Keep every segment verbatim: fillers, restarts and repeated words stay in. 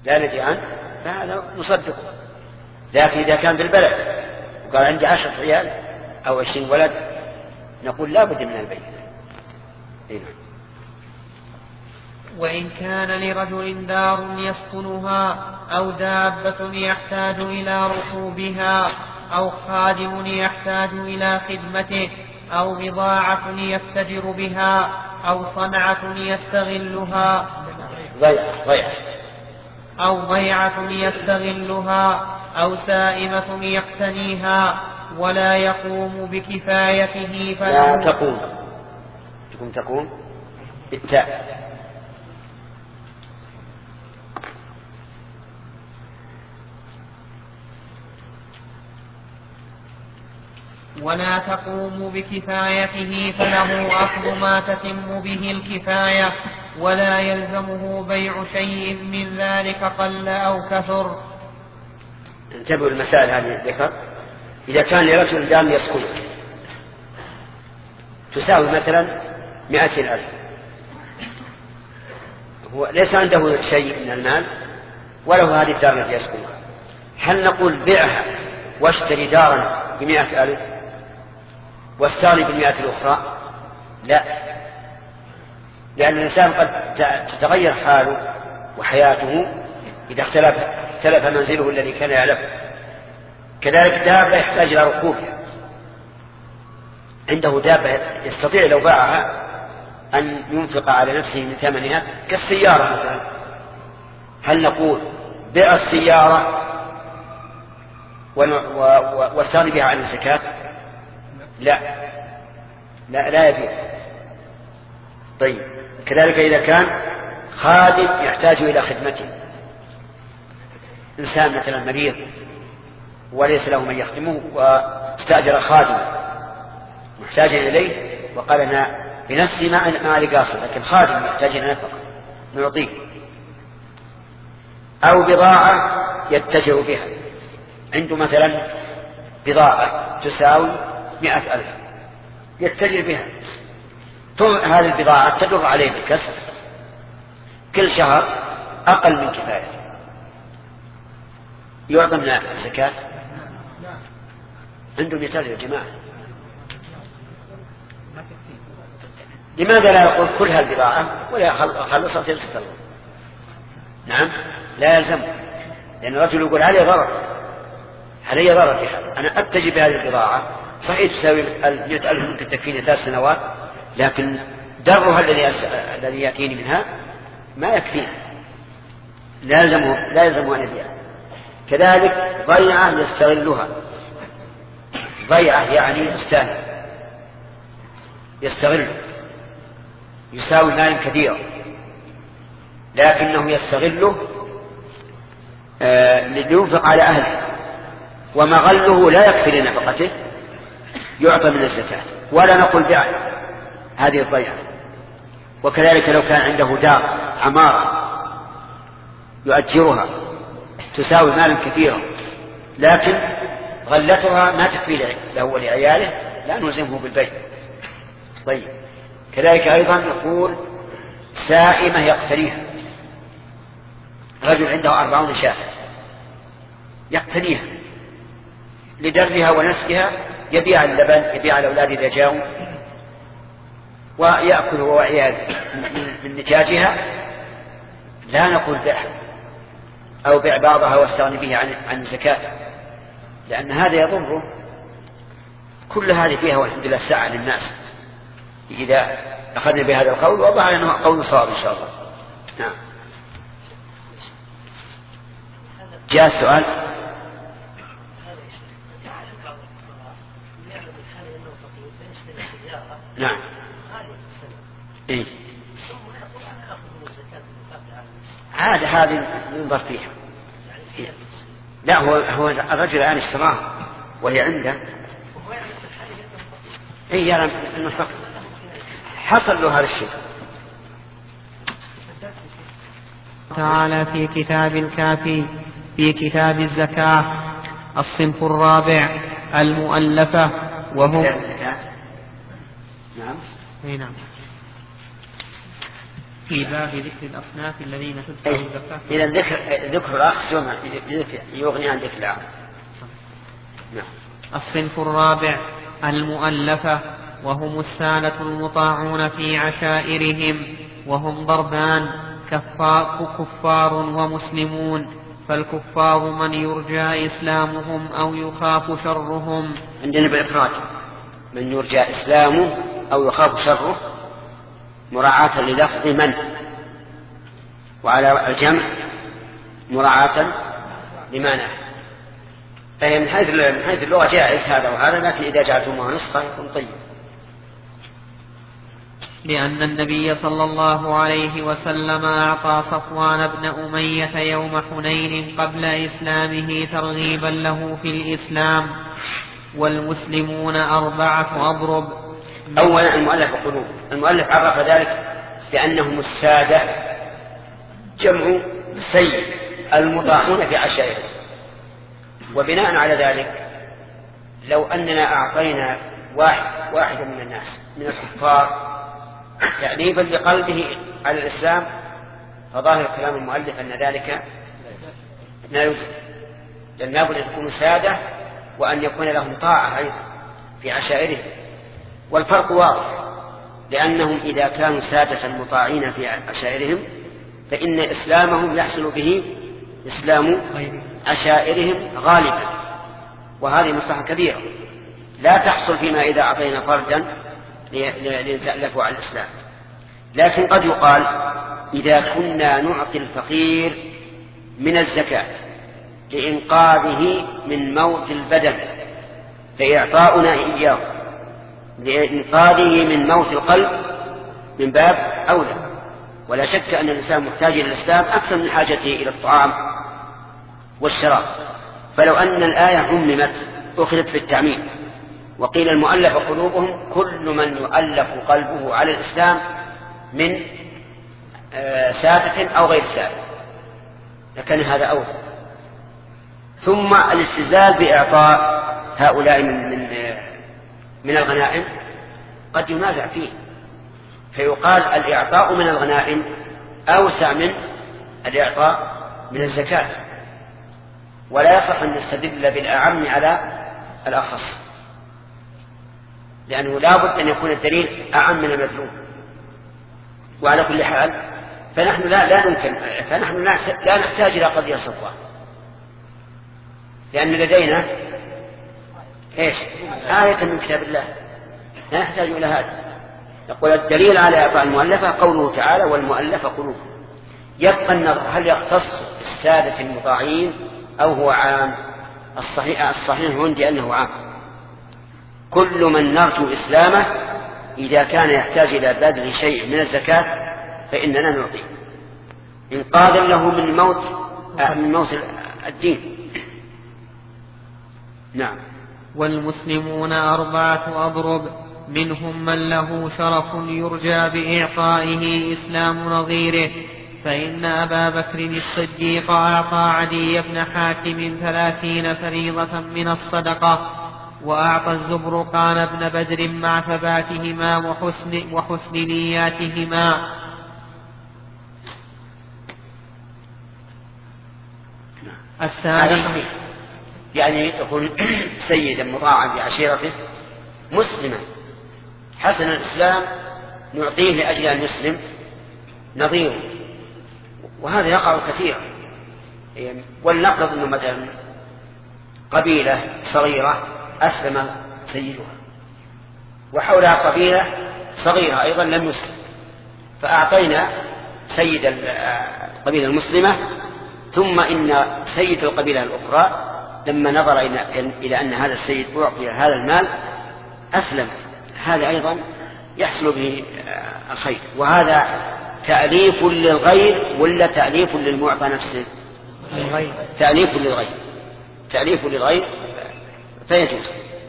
لا ندري عنه فهذا نصدقه. لكن إذا كان بالبلد وقال عندي عشرة عيال أو عشرين ولد نقول لا بد من البينة. وإن كان لرجل دار يسكنها أو دابة يحتاج إلى ركوبها أو خادم يحتاج إلى خدمته أو بضاعة يتجر بها أو صنعة يستغلها ضيعة ضيعة أو ضيعة يستغلها أو سائمة يقتنيها ولا يقوم بكفايته فلا لا تقوم تقوم تقوم بالتاء ولا تقوم بكفايته فله أخذ ما تتم به الكفاية ولا يلزمه بيع شيء من ذلك قل أو كثر. انتبهوا المسائل هذه الذكر. إذا كان لرجل دار يسكن تساوي مثلا مئة ألف، هو ليس عنده شيء من المال وله هذه الدار التي يسكنها، هل نقول بيعها واشتري دارا بمئة ألف واستغني بالمئة الأخرى؟ لا، لأن الإنسان قد تتغير حاله وحياته إذا اختلف, اختلف منزله الذي كان يعلفه. كذلك دابة يحتاج إلى ركوبها، عنده دابة يستطيع لو باعها أن ينفق على نفسه من ثمنها كالسيارة مثلا، هل نقول بيع السيارة واستغني بها عن الزكاة؟ لا لا لا يبيع. طيب كذلك إذا كان خادم يحتاج إلى خدمته، إنسان مثلا مريض وليس له من يخدمه واستأجر خادما محتاجا إليه وقال أنا بنفسي ما ما لي قاصر، لكن خادم يحتاج إلى نفقة نعطيه. أو بضاعة يتجر بها، عنده مثلا بضاعة تساوي مئة ألف يتجر بها، هذه البضاعة تدر عليه بالكسب كل شهر أقل من كفاية، يعطى من الزكاة؟ عنده مثال يا جماعة، لماذا لا يقول كل هالبضاعة ولا خلصها تلك الله؟ نعم لا يلزم، لأن الرجل يقول علي ضرر علي ضرر في هذا، أنا أتجي بهذه البضاعة صحيح تساوي مئة ألف ممكن تكفيني ثلاث سنوات، لكن درها الذي الذي يأتيني منها ما يكفيني، لا يلزمه لا يلزمه أن يبيع. كذلك ضيعة يستغلها، ضيعة يعني يستهلك يستغل يساوي مال كثير لكنه يستغله آه لينفق على أهله ومغله لا يكفي لنفقته يعطى من الزكاة ولا نقول بيع هذه الضيعة. وكذلك لو كان عنده دار عمارة يؤجرها تساوي مالا كثيرا لكن غلتها ما تكفي له ولعياله لا نلزمه بالبيع. طيب كذلك أيضا نقول سائمة يقتنيها، رجل عنده أربعون شاة يقتنيها لدرها ونسكها، يبيع اللبن يبيع الأولاد إذا جاءوا ويأكل هو وعياله من نتاجها، لا نقول بيعها أو بيع بعضها واستغني به عن عن الزكاة، لأن هذا يضره. كل هذه فيها والحمد لله ساعة للناس إذا أخذنا بهذا القول وضع أنه قول صواب إن شاء الله. نعم. جاء السؤال. نعم. إيه؟ عاد هذه ينظر فيها. لا هو هو الرجل الآن اشتراه وهي عنده. إيه يا المفق حصل له هذا الشيء. تعالى في كتاب الكافي في كتاب الزكاة الصنف الرابع المؤلفة وهو نعم. نعم. في باب ذكر الأصناف الذين تدفع الزكاة. إذا ذكر ذكر الأخ يغني عن ذكر العام. نعم. الصنف الرابع المؤلفة، وهم السادة المطاعون في عشائرهم، وهم ضربان: كفار ومسلمون. فالكفار من يرجى إسلامهم أو يخاف شرهم. عندنا بالإفراد من يرجى إسلامه أو يخاف شره مراعاة للفظ من، وعلى الجمع مراعاة لمانع. فهي من حيث اللغة جائز هذا وهذا، لكن إذا جعلتموها نسخة يكون طيب. لأن النبي صلى الله عليه وسلم أعطى صفوان بن أمية يوم حنين قبل إسلامه ترغيبا له في الإسلام. والمسلمون أربعة أضرب. أولا المؤلف قلوب. المؤلف عرف ذلك لأنهم السادة جمع سيد المطاعون في عشائرهم. وبناء على ذلك لو أننا أعطينا واحد واحدا من الناس من الكفار تأليفا لقلبه على الإسلام فظاهر كلام المؤلف أن ذلك لا يجوز، لأن لابد أن يكونوا سادة وأن يكون لهم طاعة أيضا في عشائرهم. والفرق واضح، لأنهم إذا كانوا سادة مطاعين في عشائرهم فإن إسلامهم يحصل به إسلام عشائرهم غالبا، وهذه مصلحة كبيرة لا تحصل فيما إذا أعطينا فردا ليتألفوا على الإسلام. لكن قد يقال إذا كنا نعطي الفقير من الزكاة لإنقاذه من موت البدن فإعطاؤنا إياه لإنقاذه من موت القلب من باب أولى. ولا شك أن الإنسان محتاج إلى الإسلام أكثر من حاجته إلى الطعام والشراب. فلو أن الآية عممت أخذت في التعميم وقيل المؤلف قلوبهم كل من يؤلف قلبه على الإسلام من سادة أو غير سادة لكن هذا أولى. ثم الاستزلال بإعطاء هؤلاء من, من, من الغنائم قد ينازع فيه، فيقال الإعطاء من الغنائم أوسع من الإعطاء من الزكاة، ولا يصح أن نستدل بالأعم على الأخص، لأنه لا بد أن يكون الدليل أعم من المدلول. وعلى كل حال فنحن لا, لا نمكن فنحن لا نحتاج إلى قضية صفوان، لأن لدينا إيش آية من كتاب الله لا نحتاج إلى هذا. يقول الدليل على إعطاء المؤلفة قوله تعالى والمؤلفة قلوبهم. يبقى النظر هل يختص السادة المطاعين أو هو عام؟ الصحيح, الصحيح عندي أنه عام. كل من نرجو إسلامه إذا كان يحتاج إلى بذل شيء من الزكاة فإننا نعطيه إنقاذا له من موت من موت الدين. نعم. والمسلمون أربعة أضرب، منهم من له شرف يرجى بإعطائه إسلام نظيره، فإن أبا بكر الصديق أعطى عدي بن حاتم ثلاثين فريضة من الصدقة، وأعطى الزبرقان بن بدر مع ثباتهما وحسن, وحسن نياتهما. الثاني يعني يكون سيدا مطاعا بعشيرته مسلما حسن الإسلام نعطيه لأجل أن يسلم نظيره، وهذا يقع كثيرا. ولنفرض أنه مثلا قبيلة صغيرة أسلم سيدها وحولها قبيلة صغيرة أيضا لم يسلم، فأعطينا سيد القبيلة المسلمة ثم إن سيد القبيلة الأخرى لما نظر إلى أن هذا السيد أعطي هذا المال أسلم، هذا أيضا يحصل به الخير. وهذا تأليف للغير ولا تأليف للمعطى نفسه؟ تأليف للغير، تأليف للغير فيجوز.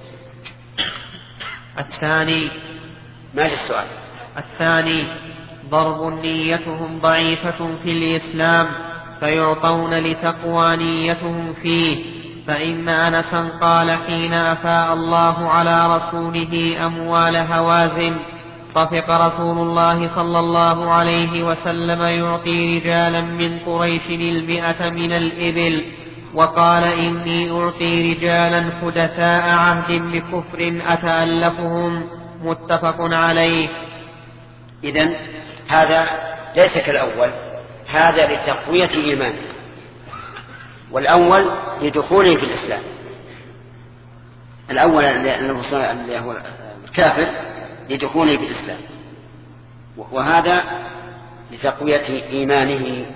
الثاني ما السؤال؟ الثاني ضرب نيتهم ضعيفة في الإسلام فيعطون لتقوى نيتهم فيه. فإن أنسا قال حين أفاء الله على رسوله أموال هوازن طفق رسول الله صلى الله عليه وسلم يعطي رجالا من قريش المئة من الإبل، وقال إني أعطي رجالا حدثاء عهد بكفر أتألفهم، متفق عليه. إذن هذا ليس كالأول، هذا لتقوية إيمانه، والأول لدخوله في الإسلام. الأول اللي هو الكافر لدخوله في الإسلام، وهذا لتقوية إيمانه.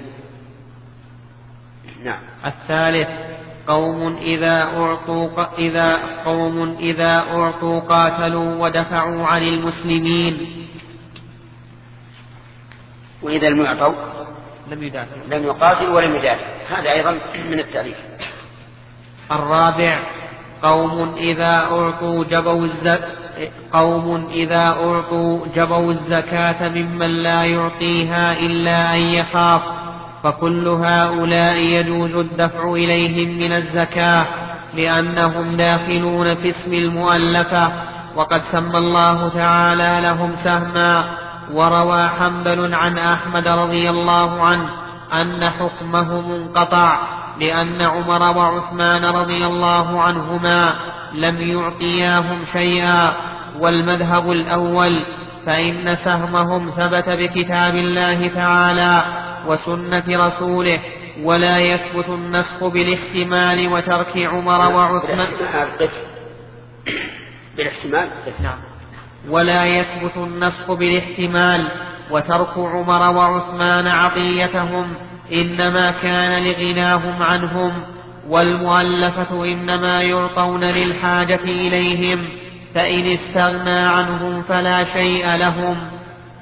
نعم. الثالث قوم إذا أعطوا إذا قوم إذا أعطوا قاتلوا ودفعوا عن المسلمين، وإذا المعطوا لم يدافع لم يقاتل ولم يدافع، هذا أيضا من التعريف. الرابع قوم إذا أعطوا جبوا الزكاة قوم إذا أعطوا جبوا الزكاة ممن لا يعطيها إلا أن يخاف، فكل هؤلاء يجوز الدفع إليهم من الزكاة لأنهم داخلون في اسم المؤلفة، وقد سمى الله تعالى لهم سهما. وروى حنبل عن أحمد رضي الله عنه أن حكمه منقطع، لأن عمر وعثمان رضي الله عنهما لم يعطياهم شيئا، والمذهب الأول، فإن سهمهم ثبت بكتاب الله تعالى وسنة رسوله، ولا يثبت النسخ بالاحتمال وترك عمر وعثمان بالاحتمال نعم ولا يثبت النسخ بالاحتمال وترك عمر وعثمان عطيتهم، إنما كان لغناهم عنهم، والمؤلفة إنما يعطون للحاجة إليهم، فإن استغنى عنهم فلا شيء لهم.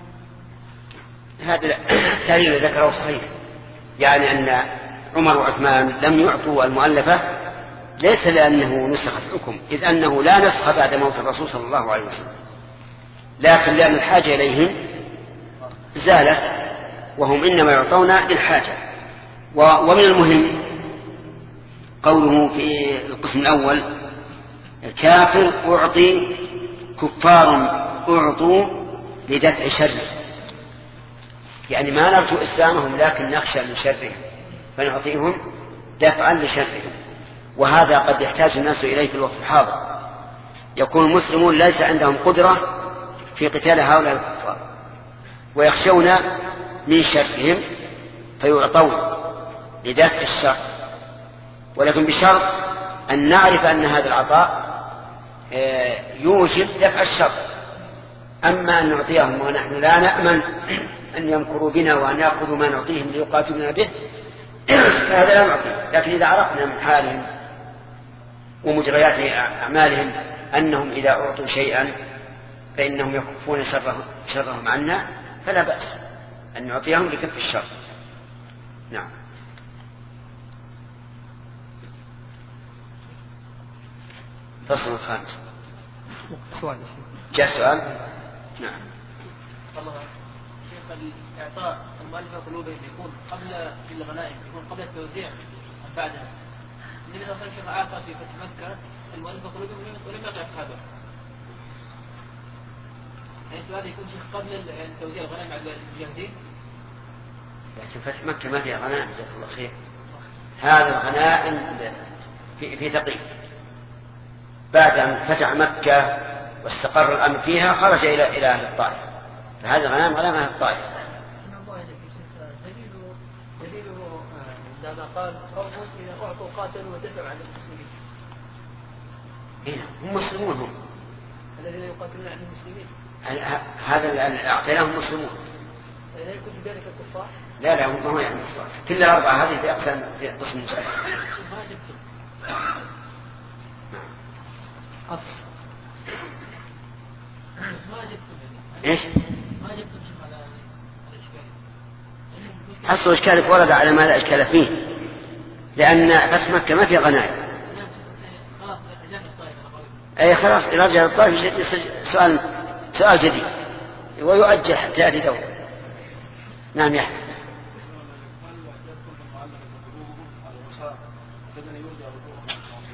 هذا التعليل ذكره صحيح، يعني أن عمر وعثمان لم يعطوا المؤلفة ليس لأنه نسخ الحكم، إذ أنه لا نسخ بعد موت الرسول صلى الله عليه وسلم، لكن لأن الحاجة إليهم زالت، وهم إنما يعطون للحاجة. ومن المهم قوله في القسم الأول الكافر أعطي، كفار أعطوا لدفع شره، يعني ما نرجو إسلامهم لكن نخشى من شرهم فنعطيهم دفعا لشرهم. وهذا قد يحتاج الناس إليه في الوقت الحاضر، يكون المسلمون ليس عندهم قدرة في قتال هؤلاء الكفار ويخشون من شرهم فيعطون لدفع الشر، ولكن بشرط أن نعرف أن هذا العطاء يوجب دفع الشر. أما أن نعطيهم ونحن لا نأمن أن يمكروا بنا وأن يأخذوا ما نعطيهم ليقاتلنا به فهذا لا نعطيه. لكن إذا عرفنا من حالهم ومجريات أعمالهم أنهم إذا أعطوا شيئا فإنهم يكفون شرهم, شرهم عنا فلا بأس أن نعطيهم لكف الشر. نعم. فصل الخامس. سؤال جاء سؤال. نعم. الله شيخ، الإعطاء المؤلفة قلوبهم يكون قبل الغنائم، يكون قبل التوزيع أم بعدها؟ النبي صلى الله عليه وسلم أعطى في فتح مكة المؤلفة قلوبهم ولم يعطي أصحابه. يعني السؤال يكون شيخ قبل التوزيع الغنائم على المجاهدين؟ لكن فتح مكة ما فيها غنائم جزاك الله خير. هذا الغنائم في في ثقيف، بعد أن فتح مكة واستقر الأمر فيها خرج إلى إلى أهل الطائف، فهذا غنائم غنائم أهل الطائف. دليله عندما قال قوم إذا أعطوا قاتلوا ودفعوا عن المسلمين. إيه هم مسلمون، هم الذين يقاتلون عن المسلمين. هذا اللي أعطيناهم مسلمون. لا يكون ذلك الكفار؟ لا لا هم هو يعني كفار. كل الأربعة هذه في أقسام في قسم مسلم. ما جبتم. أصل ما جبتم. إيش؟ ما جبتم شيء على الإشكال. حصل إشكالك ورد على ما لا إشكال فيه، لأن فتح مكة ما في غنائم. خلاص رجعنا الطائف. أي خلاص إذا رجع الطائف سؤال سؤال جديد ويؤجل حتى يأتي دور. نعم يا أحمد.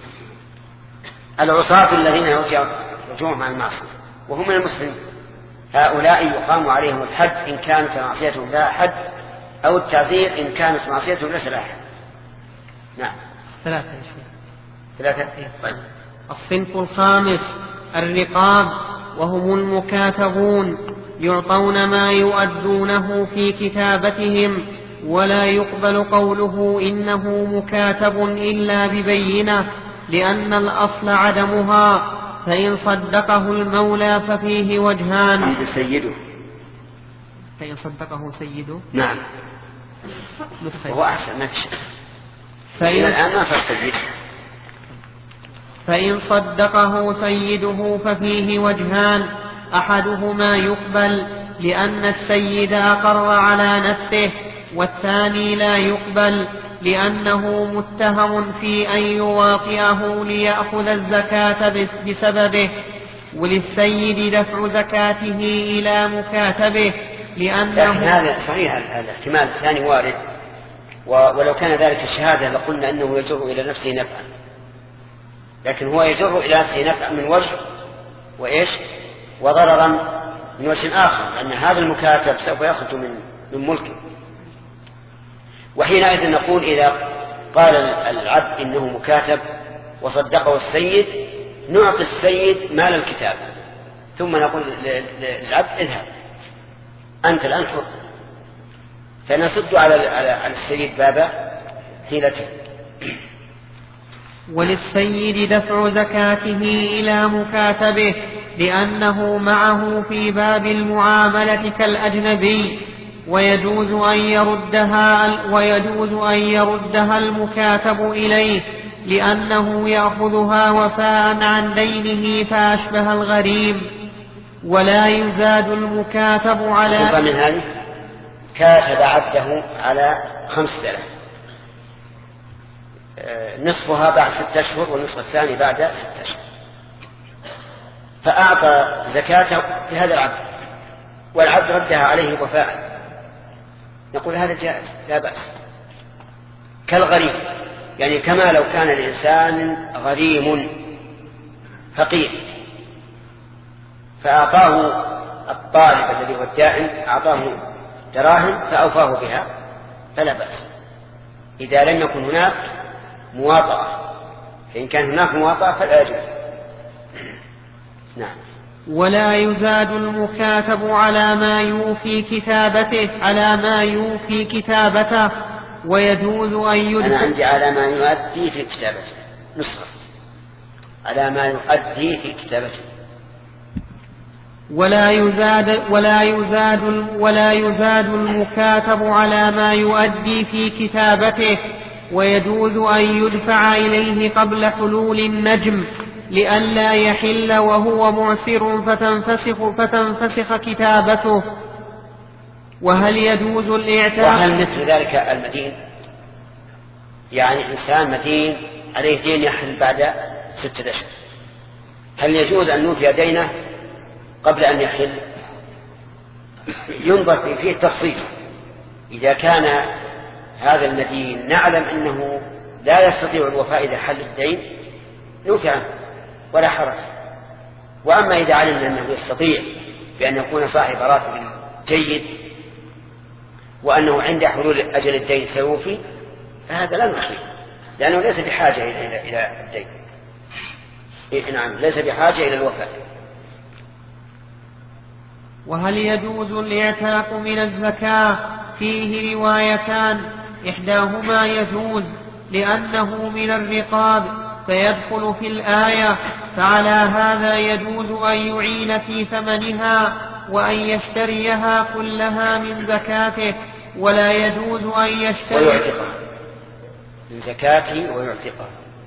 العصاة الذين يرجعون عن المعصية وهم من المسلمين، هؤلاء يقام عليهم الحد إن كانت معصيتهم لها حد، أو التعزير إن كانت معصيتهم ليس لها حد. نعم. ثلاثة ثلاثة. طيب. الصنف الخامس الرقاب، وهم المكاتبون، يعطون ما يؤدونه في كتابتهم، ولا يقبل قوله إنه مكاتب إلا ببينة، لأن الأصل عدمها، فإن صدقه المولى ففيه وجهان. سيده. فإن صدقه سيده. نعم. هو أحسن نفسه. فإن الآن ما صار سيد. فإن صدقه سيده ففيه وجهان، أحدهما يقبل لأن السيد أقر على نفسه، والثاني لا يقبل لأنه متهم في أن يواطئه ليأخذ الزكاة بسببه، وللسيد دفع زكاته إلى مكاتبه لأنه. هذا صحيح، الاحتمال الثاني وارد، ولو كان ذلك الشهادة لقلنا أنه يجر إلى نفسه نفعا، لكن هو يجر إلى نفسه نفعا من وجه وإيش وضررا من وجه آخر، لأن هذا المكاتب سوف يأخذ من من ملكه. وحينئذ نقول إذا قال العبد إنه مكاتب وصدقه السيد، نعطي السيد مال الكتاب، ثم نقول للعبد اذهب أنت الآن حر، فنسد على على السيد باب حيلته. وللسيد دفع زكاته إلى مكاتبه لأنه معه في باب المعاملة كالأجنبي، ويجوز أن يردها ويجوز أن يردها المكاتب إليه لأنه يأخذها وفاء عن دينه فأشبه الغريم. ولا يزاد المكاتب على. من هذه كاتب عبده على خمس دراهم، نصفها بعد ستة أشهر والنصف الثاني بعد ستة أشهر، فأعطى زكاته في هذا العبد والعبد ردها عليه وفاء، نقول هذا جائز لا بأس. كالغريم، يعني كما لو كان الإنسان غريم فقير فأعطاه الطالب الذي هو الدائم أعطاه دراهم فأوفاه بها فلا بأس، إذا لم يكن هناك مواطأة، فإن كان هناك مواطأة فلا يجوز. نعم. ولا يزاد المكاتب على ما يوفي كتابته على ما يوفي كتابته ويجوز أن يدفع. أنا عندي على ما يؤدي في كتابته نسخة على ما يؤدي في كتابته. ولا يزاد ولا يزاد ولا يزاد المكاتب على ما يؤدي في كتابته، ويجوز أن يدفع إليه قبل حلول النجم لئلا يحل وهو معسر فتنفسخ فتنفسخ كتابته. وهل يجوز الإعتاق؟ وهل مثل ذلك المدين؟ يعني إنسان مدين عليه دين يحل بعد ستة أشهر، هل يجوز أن نوفي دينه قبل أن يحل؟ ينظر فيه التفصيل. إذا كان هذا المدين نعلم أنه لا يستطيع الوفاء إذا حل الدين نوفي عنه ولا حرج، وأما إذا علمنا أنه يستطيع بأن يكون صاحب راتب جيد وأنه عند حلول أجل الدين سيوفي فهذا لا نخفيه، لأنه ليس بحاجة إلى إلى الدين. نعم، ليس بحاجة إلى الوفاء. وهل يجوز الإعتاق من الزكاة؟ فيه روايتان، إحداهما يجوز لأنه من الرقاب فيدخل في الآية، فعلى هذا يجوز أن يعين في ثمنها وأن يشتريها كلها من زكاته، ولا يجوز أن يشتري ويعتقها من زكاته ويعتقها.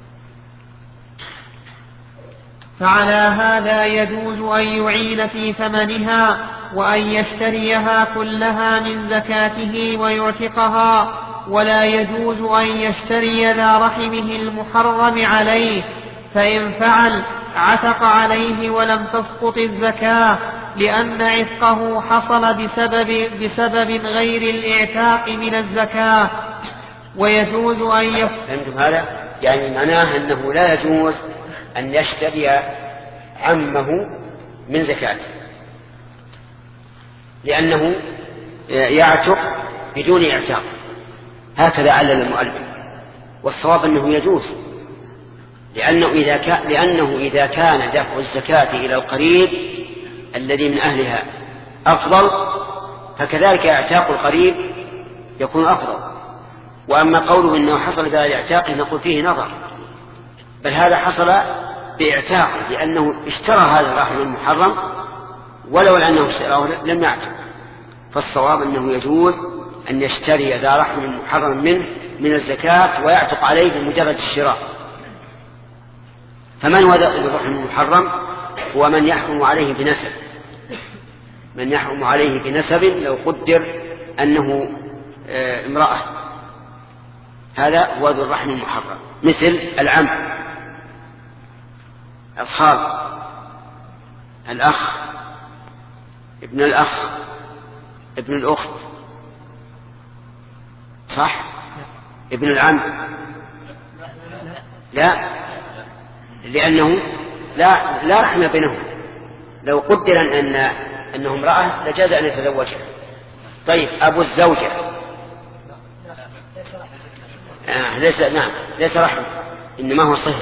فعلى هذا يجوز أن يعين في ثمنها وأن يشتريها كلها من زكاته ويعتقها، ولا يجوز أن يشتري ذا رحمه المحرم عليه، فإن فعل عتق عليه ولم تسقط الزكاة، لأن عتقه حصل بسبب, بسبب غير الإعتاق من الزكاة. ويجوز أن يف... فهمتم هذا؟ يعني معناه أنه لا يجوز أن يشتري عمه من زكاته، لأنه يعتق بدون اعتاق، هكذا علل المؤلف. والصواب أنه يجوز، لأنه إذا كان, لأنه إذا كان دفع الزكاة إلى القريب الذي من أهلها أفضل، فكذلك اعتاق القريب يكون أفضل. وأما قوله إنه حصل بهذا الاعتاق نقول فيه نظر، بل هذا حصل باعتاقه لأنه اشترى هذا الرحم المحرم، ولو أنه اشتراه لم يعتق. فالصواب أنه يجوز أن يشتري ذا رحم محرم منه من الزكاة ويعتق عليه بمجرد الشراء. فمن هو ذا الرحم المحرم؟ هو من يحرم عليه بنسب، من يحرم عليه بنسب لو قدر أنه امرأة، هذا هو ذو الرحم المحرم، مثل العم، أصحاب الأخ، ابن الأخ، ابن الأخت، صح؟ ابن العم لا، لأنه لا لا رحم بينهم. لو قدر أن أنه امرأة لجاز أن يتزوجها. طيب أبو الزوجة آه ليس نعم ليس رحم، إنما هو صهر.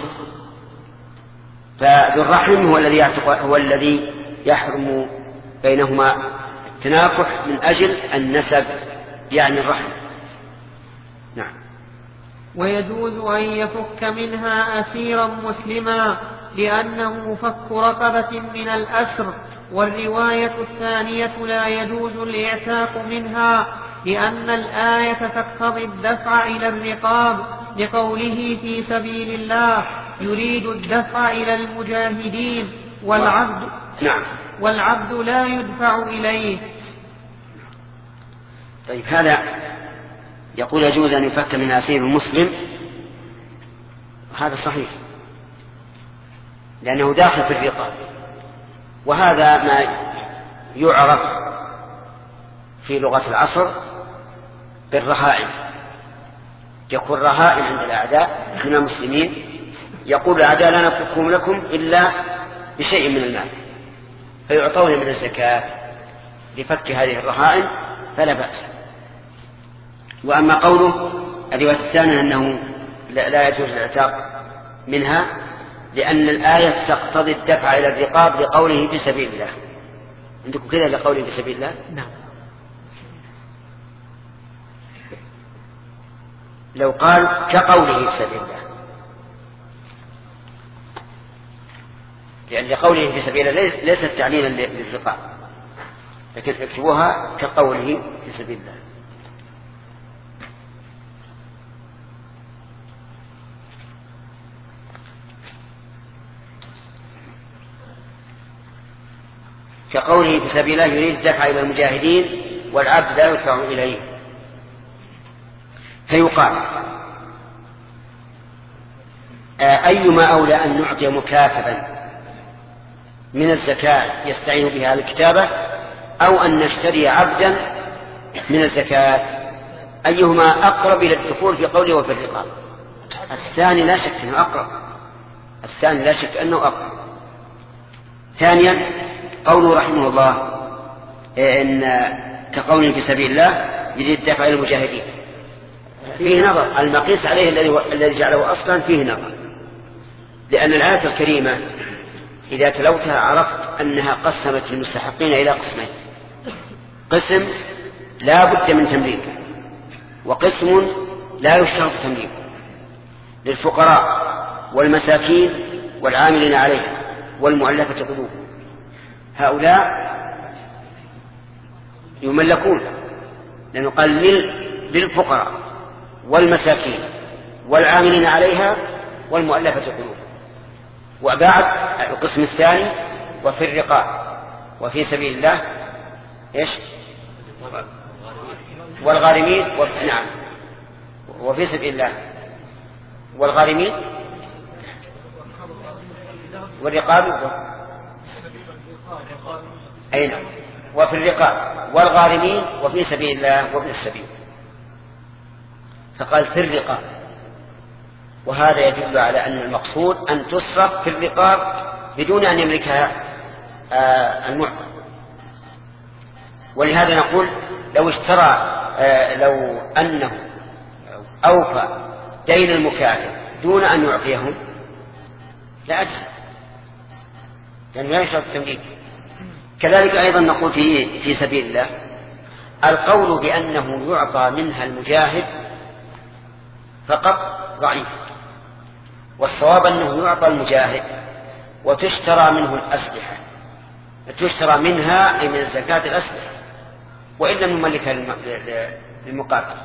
فذو الرحم هو الذي يعتق، هو الذي يحرم بينهما التناكح من أجل النسب، يعني الرحم. نعم. ويجوز أن يفك منها أسيرا مسلما لأنه فك رقبة من الأسر. والرواية الثانية لا يجوز الاعتاق منها لأن الآية تقتضي الدفع إلى الرقاب، لقوله في سبيل الله يريد الدفع إلى المجاهدين، والعبد نعم والعبد لا يدفع إليه. طيب هذا يقول يجوز أن يفك من أسير المسلم، هذا صحيح لأنه داخل في الرقاب، وهذا ما يعرف في لغة العصر بالرهائن. يكون رهائن عند الأعداء من المسلمين، يقول الأعداء لا نفكهم لكم إلا بشيء من المال، فيعطون من الزكاة لفك هذه الرهائن فلا بأس. وأما قوله الرواية الثانية أنه لا يجوز الاعتاق منها لأن الآية تقتضي الدفع إلى الرقاب لقوله في سبيل الله. عندكم كذا لقوله في سبيل الله؟ نعم. لو قال كقوله في سبيل الله، لأن لقوله في سبيل الله ليست تعليلا للرقاب، لكن اكتبوها كقوله في سبيل الله. كقوله في سبيل الله يريد الدفع إلى المجاهدين والعبد لا يدفع إليه. فيقال أيما أولى أن نعطي مكاتبا من الزكاة يستعين بها على الكتابة أو أن نشتري عبدا من الزكاة؟ أيهما أقرب إلى الدخول في قوله وفي الرقاب؟ الثاني لا شك أنه أقرب، الثاني لا شك أنه أقرب. ثانيا قوله رحمه الله إن كقوله في سبيل الله يريد الدفع إلى المجاهدين، فيه نظر، المقيس عليه الذي جعله أصلا فيه نظر، لأن الآية الكريمة إذا تلوتها عرفت أنها قسمت المستحقين إلى قسمين: قسم لا بد من تمليكه، وقسم لا يشترط تمليكه، للفقراء والمساكين والعاملين عليها والمؤلفة قلوبهم. هؤلاء يملكون، لأنه قال للفقراء والمساكين والعاملين عليها والمؤلفة قلوبهم. وبعد القسم الثاني وفي الرقاب وفي سبيل الله إيش؟ والغارمين و... نعم وفي سبيل الله والغارمين والرقاب أين وفي الرقاب والغارمين وفي سبيل الله وابن السبيل. فقال في الرقاب، وهذا يدل على أن المقصود أن تصرف في الرقاب بدون أن يملكها المعطى. ولهذا نقول لو اشترى آه لو أنه أوفى دين المكاتب دون أن يعطيهم لا أجزى، لأنه لا يشترط التمليك. كذلك أيضا نقول في, في سبيل الله القول بأنه يعطى منها المجاهد فقط ضعيف، والصواب أنه يعطى المجاهد وتشترى منه الأسلحة، تشترى منها أي من زكاة الأسلحة وإن لم نملكها للمقاتل.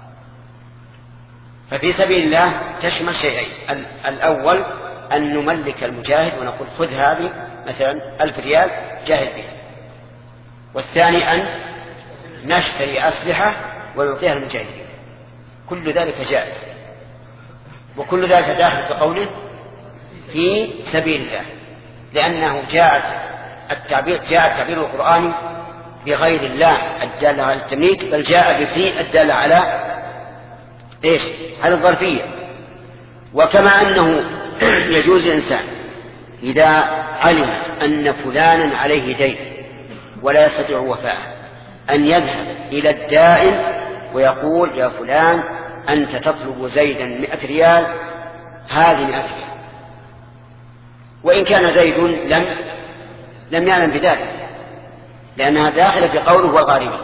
ففي سبيل الله تشمل شيئين: الأول أن نملك المجاهد ونقول خذ هذه مثلا ألف ريال جاهد بها، والثاني أن نشتري أسلحة ويعطيها المجاهدين. كل ذلك جائز، وكل ذلك داخل في قوله في سبيل الله، لأنه جاء التعبير جاء التعبير القرآني بغير الله الدالة على التمليك، بل جاء بفي الدالة على إيش؟ على الظرفية. وكما أنه يجوز الإنسان إذا علم أن فلانا عليه دين ولا يستطيع وفاءه أن يذهب إلى الدائن ويقول يا فلان أنت تطلب زيدا مئة ريال، هذه مئة ريال، وإن كان زيد لم لم يعلم بذلك، لأنها داخلة في قوله والغارمين.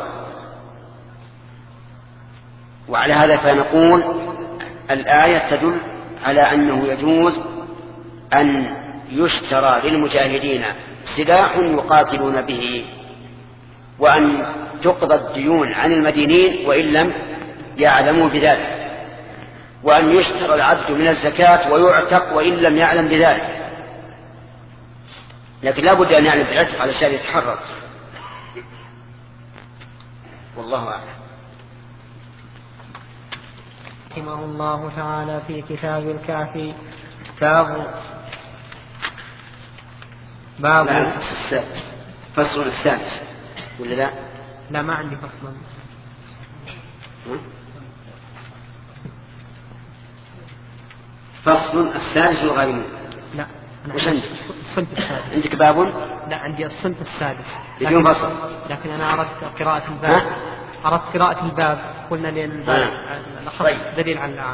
وعلى هذا فنقول الآية تدل على أنه يجوز أن يشترى للمجاهدين سلاح يقاتلون به، وأن تقضى الديون عن المدينين وإن لم يعلموا بذلك، وأن يشترى العبد من الزكاة ويعتق وإن لم يعلم بذلك، لكن لا بد أن يعلم بالعتق علشان يتحرر. والله أعلم. رحمه الله تعالى في كتاب الكافي باب باب لا فصل السادس ولا لا؟ لا ما عندي فصل. فصل السادس الغارمون. لا وش عندك؟ الصنف السادس. عندك باب؟ لا عندي الصنف السادس بدون فصل. لكن أنا أردت قراءة الباب. أردت قراءة الباب، قلنا لأن الباب الأخص دليل على العام.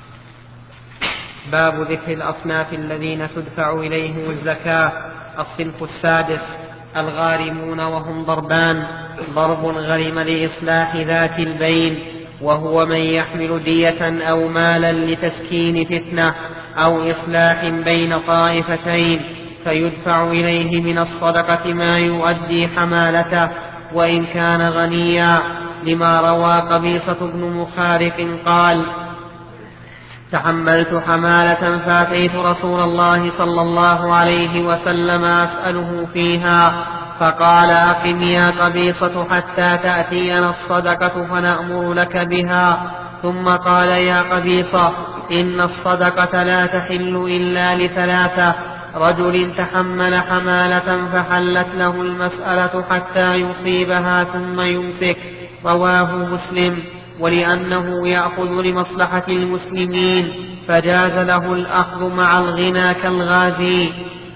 باب ذكر الأصناف الذين تدفع إليهم الزكاة. الصنف السادس الغارمون، وهم ضربان: ضرب غرم لإصلاح ذات البين، وهو من يحمل دية أو مالا لتسكين فتنة أو إصلاح بين طائفتين، فيدفع إليه من الصدقة ما يؤدي حمالته وإن كان غنيا، لما روى قبيصة بن مخارق قال: تحملت حمالة فأتيت رسول الله صلى الله عليه وسلم أسأله فيها، فقال: أقم يا قبيصة حتى تأتينا الصدقة فنأمر لك بها. ثم قال: يا قبيصة، إن الصدقة لا تحل إلا لثلاثة: رجل تحمل حمالة فحلت له المسألة حتى يصيبها ثم يمسك. رواه مسلم. ولأنه يأخذ لمصلحة المسلمين فجاز له الأخذ مع الغنى كالغازي.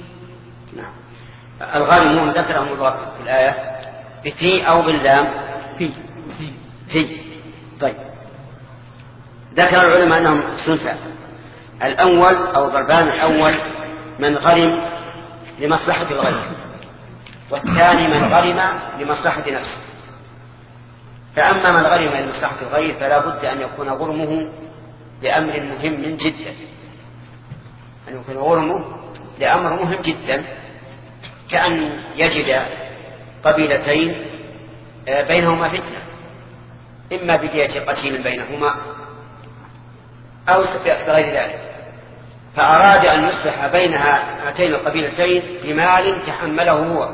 الغارمون ذكرهم الله في الآية بفي أو باللام؟ في في. طيب، ذكر العلماء أنهم صنفان: الأول أو ضربان الأول من غرم لمصلحة الغير، والثاني من غرم لمصلحة نفسه. فأما من غرم لمصلحة الغير فلا بد أن يكون غرمه لأمر مهم جدا، أن يكون غرمه لأمر مهم جدا، كأن يجد قبيلتين بينهما فتنة، إما بدية قتيل بينهما أو غير ذلك، فأراد أن يصلح بين هاتين القبيلتين بمال تحمله هو،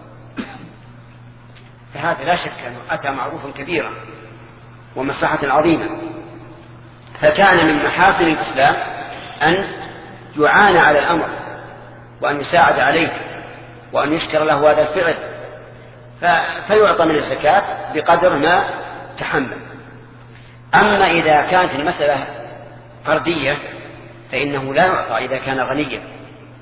فهذا لا شك أنه أتى معروفا كبيرا ومصلحة عظيمة. فكان من محاسن الإسلام أن يعان على الأمر وأن يساعد عليه وأن يشكر له هذا الفعل، فيعطى من الزكاة بقدر ما تحمل. أما إذا كانت المسألة فردية فإنه لا يعطى إذا كان غنيا،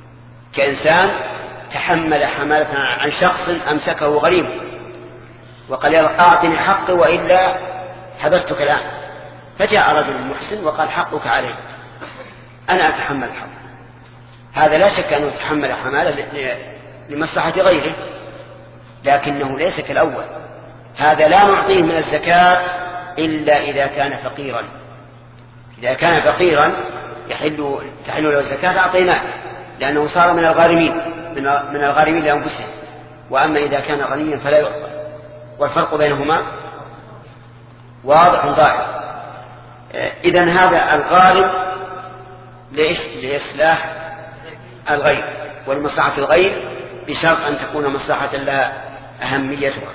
كإنسان تحمل حمالة عن شخص أمسكه غريم وقال أعطني حقي وإلا حبستك الآن. فجاء رجل محسن وقال حقك عليه، أنا أتحمل الحق. هذا لا شك أنه يتحمل حمالة لمصلحة غيره، لكنه ليس كالأول. هذا لا نعطيه من الزكاة إلا إذا كان فقيرا. إذا كان فقيرا يحل تحل له الزكاة أعطيناه، لأنه صار من الغارمين من الغارمين لأنفسهم. وأما إذا كان غنيا فلا يعطى. والفرق بينهما واضح ظاهر. إذن هذا الغارم لإصلاح الغير والمصلحة الغير، بشرط أن تكون مصلحة لها أهميتها.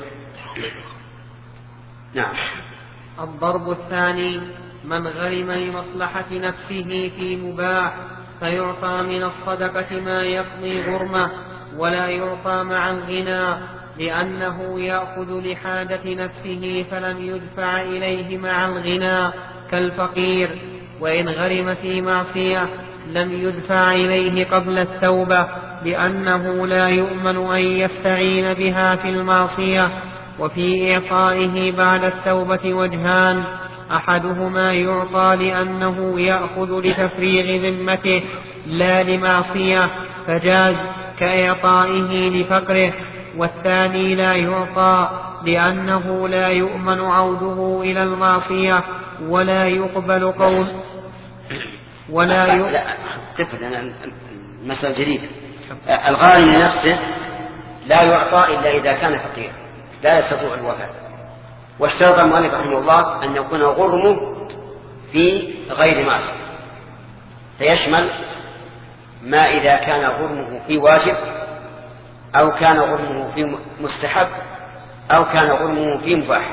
نعم. الضرب الثاني: من غرم لمصلحة نفسه في مباح فيعطى من الصدقة ما يقضي غرمه، ولا يعطى مع الغنى، لأنه يأخذ لحاجة نفسه فلم يدفع إليه مع الغنى كالفقير. وإن غرم في معصية لم يدفع إليه قبل التوبة، لأنه لا يؤمن أن يستعين بها في المعصية. وفي إعطائه بعد التوبة وجهان: أحدهما يعطى لأنه يأخذ لتفريغ ذمته لا لمعصية فجاز كإعطائه لفقره، والثاني لا يعطى لأنه لا يؤمن عوده إلى المعصية ولا يقبل قول ولا يقبل. لا تفهم أنا المسألة جديدة. الغارم لنفسه لا يعطى إلا إذا كان فقيرا لا يستطيع الوفاء. واشترط المؤلف رحمه الله أن يكون غرمه في غير معصية، فيشمل ما إذا كان غرمه في واجب، أو كان غرمه في مستحب، أو كان غرمه في مباح.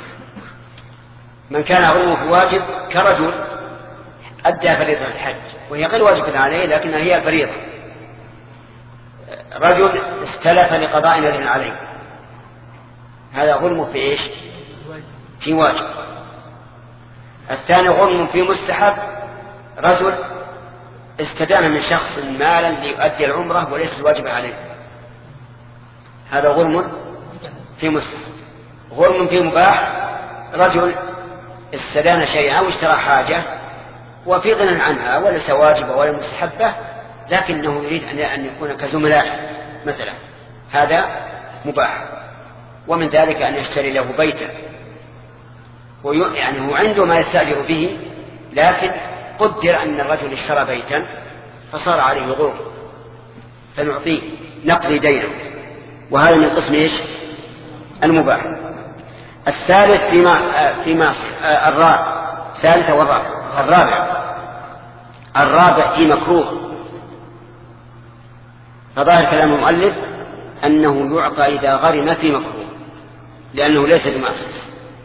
من كان غرمه في واجب كرجل أدى فريضة الحج وهي غير واجبة عليه لكنها هي الفريضة. رجل استلف لقضاء نذر عليه، هذا غرمه في إيش؟ في واجب. الثاني غرم في مستحب، رجل استدان من شخص مالا ليؤدي العمرة وليس الواجب عليه، هذا غرم في مستحب. غرم في مباح، رجل استدان شيئا واشترى حاجة وفي غنى عنها وليس واجبة ولا مستحبة، لكنه يريد أن يكون كزملاء مثلا، هذا مباح. ومن ذلك أن يشتري له بيتا، يعني هو عنده ما يستأجر به، لكن قدر أن الرجل اشترى بيتا فصار عليه غرم فنعطيه نقضي دينه، وهذا من قسم إيش؟ المباح. الثالث فيما فيما الرابع الثالث والرابع الرابع الرابع في مكروه. فظاهر كلام المؤلف أنه يعطى إذا غرم في مكروه لأنه ليس بمعصية.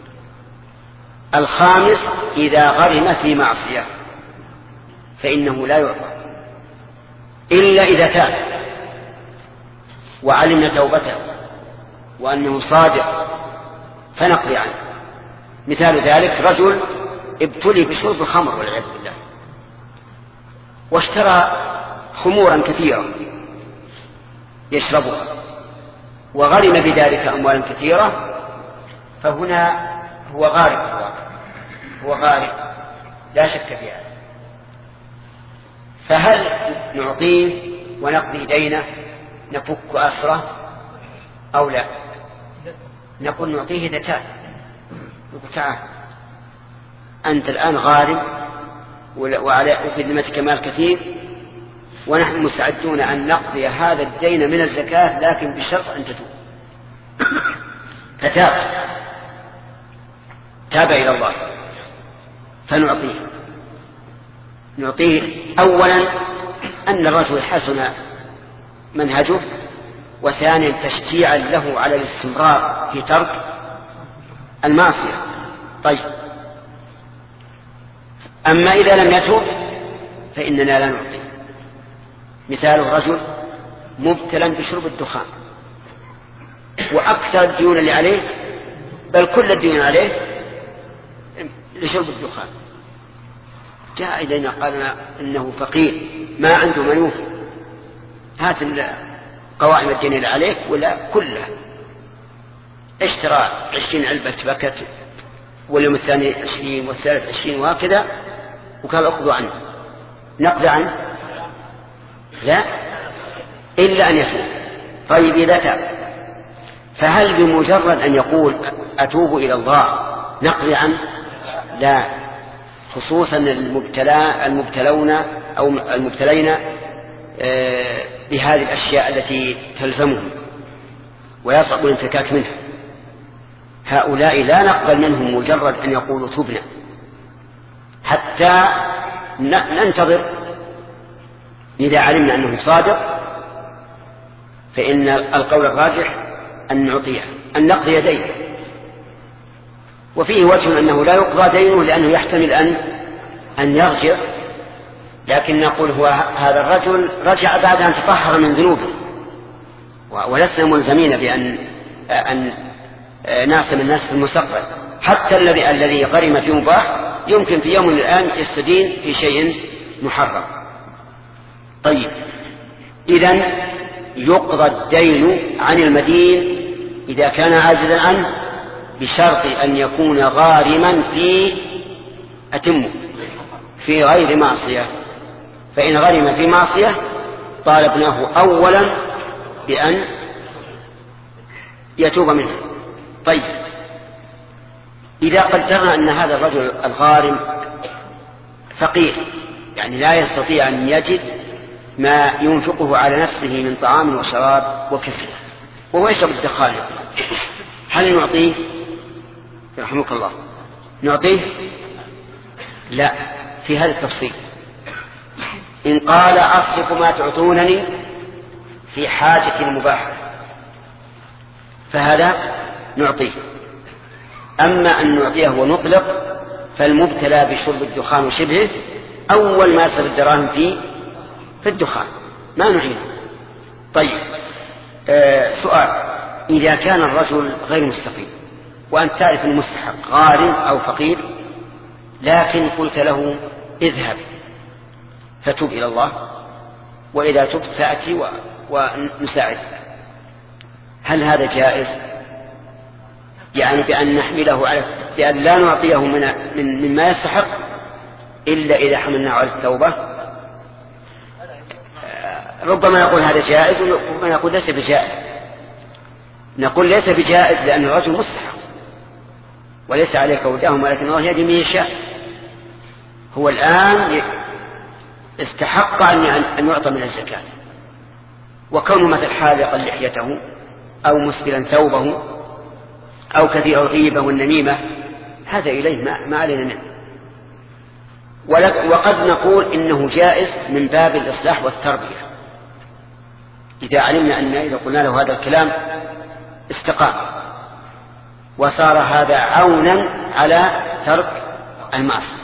الخامس إذا غرم في معصية فإنه لا يعطى إلا إذا تاب وعلم توبته وأنه صادق فنقضي عنه. مثال ذلك رجل ابتلي بشرب الخمر والعياذ بالله واشترى خمورا كثيرة يشربها وغرم بذلك أموالا كثيرة، فهنا هو غارم في الواقع، هو غارم لا شك في هذا. فهل نعطيه ونقضي دينه نفك أسره أو لا؟ نقول نعطيه إذا تاب. نقول تعال أنت الآن غارم وعلى وفي ذمتك مال كثير، ونحن مستعدون أن نقضي هذا الدين من الزكاة لكن بشرط أن تتوب. فتاب تاب إلى الله فنعطيه نعطيه أولا أن الرجل حسن منهجه، وثانيا تشجيعا له على الاستمرار في ترك المعصية. طيب أما إذا لم يتوب فإننا لا نعطيه. مثال رجل مبتلا بشرب الدخان وأكثر الديون اللي عليه بل كل الديون عليه لشرب الدخان، جاء إلينا قالنا إنه فقير ما عنده من يوفي، هات القوائم الدين اللي عليك ولا كلها. اشترى عشرين علبة بكت واليوم الثاني عشرين والثالث عشرين وهكذا وقال اقضوا عنه، نقضي عنه؟ لا، إلا أن يتوب. طيب إذا تاب فهل بمجرد أن يقول أتوب إلى الله نقضي عنه؟ لا، خصوصا المبتلى المبتلون أو المبتلين بهذه الأشياء التي تلزمهم ويصعب الانفكاك منها، هؤلاء لا نقبل منهم مجرد أن يقولوا تبنا، حتى ننتظر إذا علمنا أنه صادق فإن القول الراجح أن نعطيه أن نقضي يديه. وفيه وجه أنه لا يقضى دينه لأنه يحتمل أن أن يرجع، لكن نقول هو هذا الرجل رجع بعد أن تطهر من ذنوبه، ولسنا ملزمين بأن أن نعصم الناس في المستقبل. حتى الذي الذي غرم في مباح يمكن في يوم من الآن يستدين في شيء محرم. طيب، إذن يقضى الدين عن المدين إذا كان عاجزا عنه بشرط أن يكون غارما في أتمه في غير معصية. فإن غرم في معصية طالبناه أولا بأن يتوب منه. طيب، إذا قدرنا أن هذا الرجل الغارم فقير، يعني لا يستطيع أن يجد ما ينفقه على نفسه من طعام وشراب وكسوة وهو يشرب الدخان، هل نعطيه؟ رحمك الله، نعطيه؟ لا، في هذا التفصيل. إن قال أصرف ما تعطونني في حاجة المباحة فهذا نعطيه. أما أن نعطيه ونطلق فالمبتلى بشرب الدخان وشبهه أول ما يصل الدراهم فيه في الدخان ما نعينه. طيب، آه سؤال: إذا كان الرجل غير مستقيم وأنت تعرف المستحق غارم أو فقير، لكن قلت له اذهب فتوب إلى الله وإذا تبت فأتي ونساعد، هل هذا جائز؟ يعني بأن نحمله على بأن لا نعطيه من من مما يستحق إلا إذا حملناه على التوبة؟ ربما نقول هذا جائز وربما نقول ليس بجائز. نقول ليس بجائز لأن الرجل مستحق وليس عليك وداهم، ولكن الله يهدي من يشاء. هو الآن استحق أن يعطى من الزكاة، وكونه مثل حالقا لحيته أو مسبلا ثوبه أو كثير الغيبة والنميمة هذا إليه ما علينا منه. وقد نقول إنه جائز من باب الإصلاح والتربية، إذا علمنا أن إذا قلنا له هذا الكلام استقام وصار هذا عونا على ترك المعصية،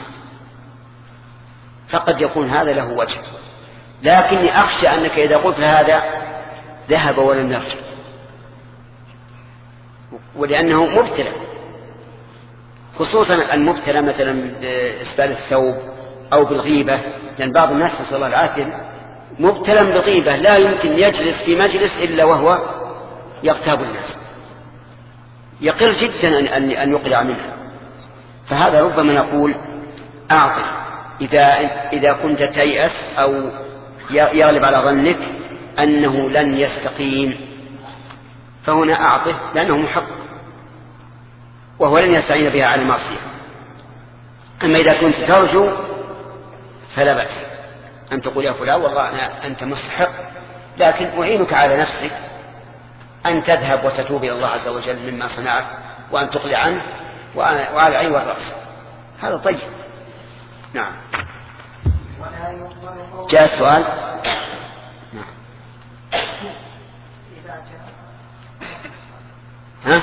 فقد يكون هذا له وجه. لكني أخشى أنك إذا قلت هذا ذهب ولم يرجع، ولأنه مبتلى، خصوصا المبتلى مثلا بإسبال الثوب أو بالغيبة، لأن بعض الناس نسأل الله العافية مبتلى بغيبة لا يمكن يجلس في مجلس إلا وهو يغتاب الناس، يقل جدا أن يقلع منها. فهذا ربما نقول أعطي إذا, إذا كنت تيأس أو يغلب على ظنك أنه لن يستقيم، فهنا أعطه لأنه محق وهو لن يستعين بها على المعصية. أما إذا كنت ترجو فلا بأس أن تقول يا فلان والله أنا أنت مستحق، لكن أعينك على نفسك أن تذهب وتتوب إلى الله عز وجل مما صنعت وأن تقلع عنه وعلى العين والرأس. هذا طيب. نعم. جاء السؤال. نعم. ها؟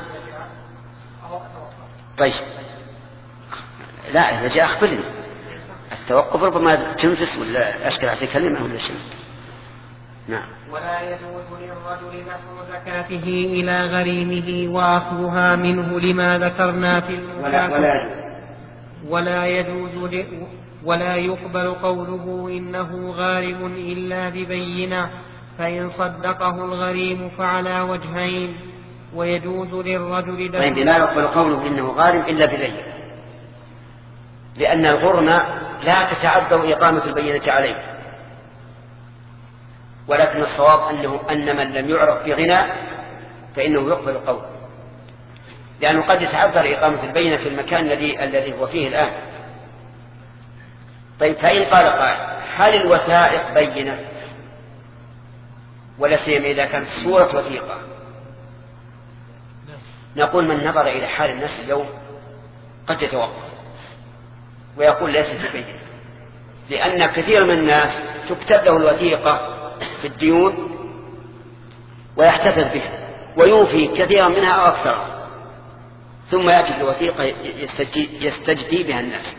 طيب، لا إذا جاء أخبرني. التوقف ربما تنفس ولا أشكل على كلمة ولا شيء. نعم. ولا يجوز للرجل دفع زكاته إلى غريمه وأخذها منه لما ذكرنا في ولا, ولا, ولا يجوز ل... ولا يقبل قوله إنه غارم إلا ببينة، فإن صدقه الغريم فعلى وجهين: ويجوز للرجل دفع. طيب لا يقبل قوله إنه غارم إلا ببينة، لأن الغرم لا تتعذر إقامة البينة عليه، ولكن الصواب أنه أن من لم يعرف بغنى فإنه يقبل قوله، لأنه قد يتعذر إقامة البينة في المكان الذي الذي هو فيه الآن. طيب فإن قال قائل هل الوثائق بينة؟ ولا سيما إذا كانت صورة وثيقة، نقول من نظر إلى حال الناس اليوم قد يتوقف ويقول ليس في بينة، لأن كثير من الناس تكتب له الوثيقة في الديون ويحتفظ بها ويوفي كثيرا منها أو أكثر، ثم يأتي الوثيقة يستجدي بها الناس،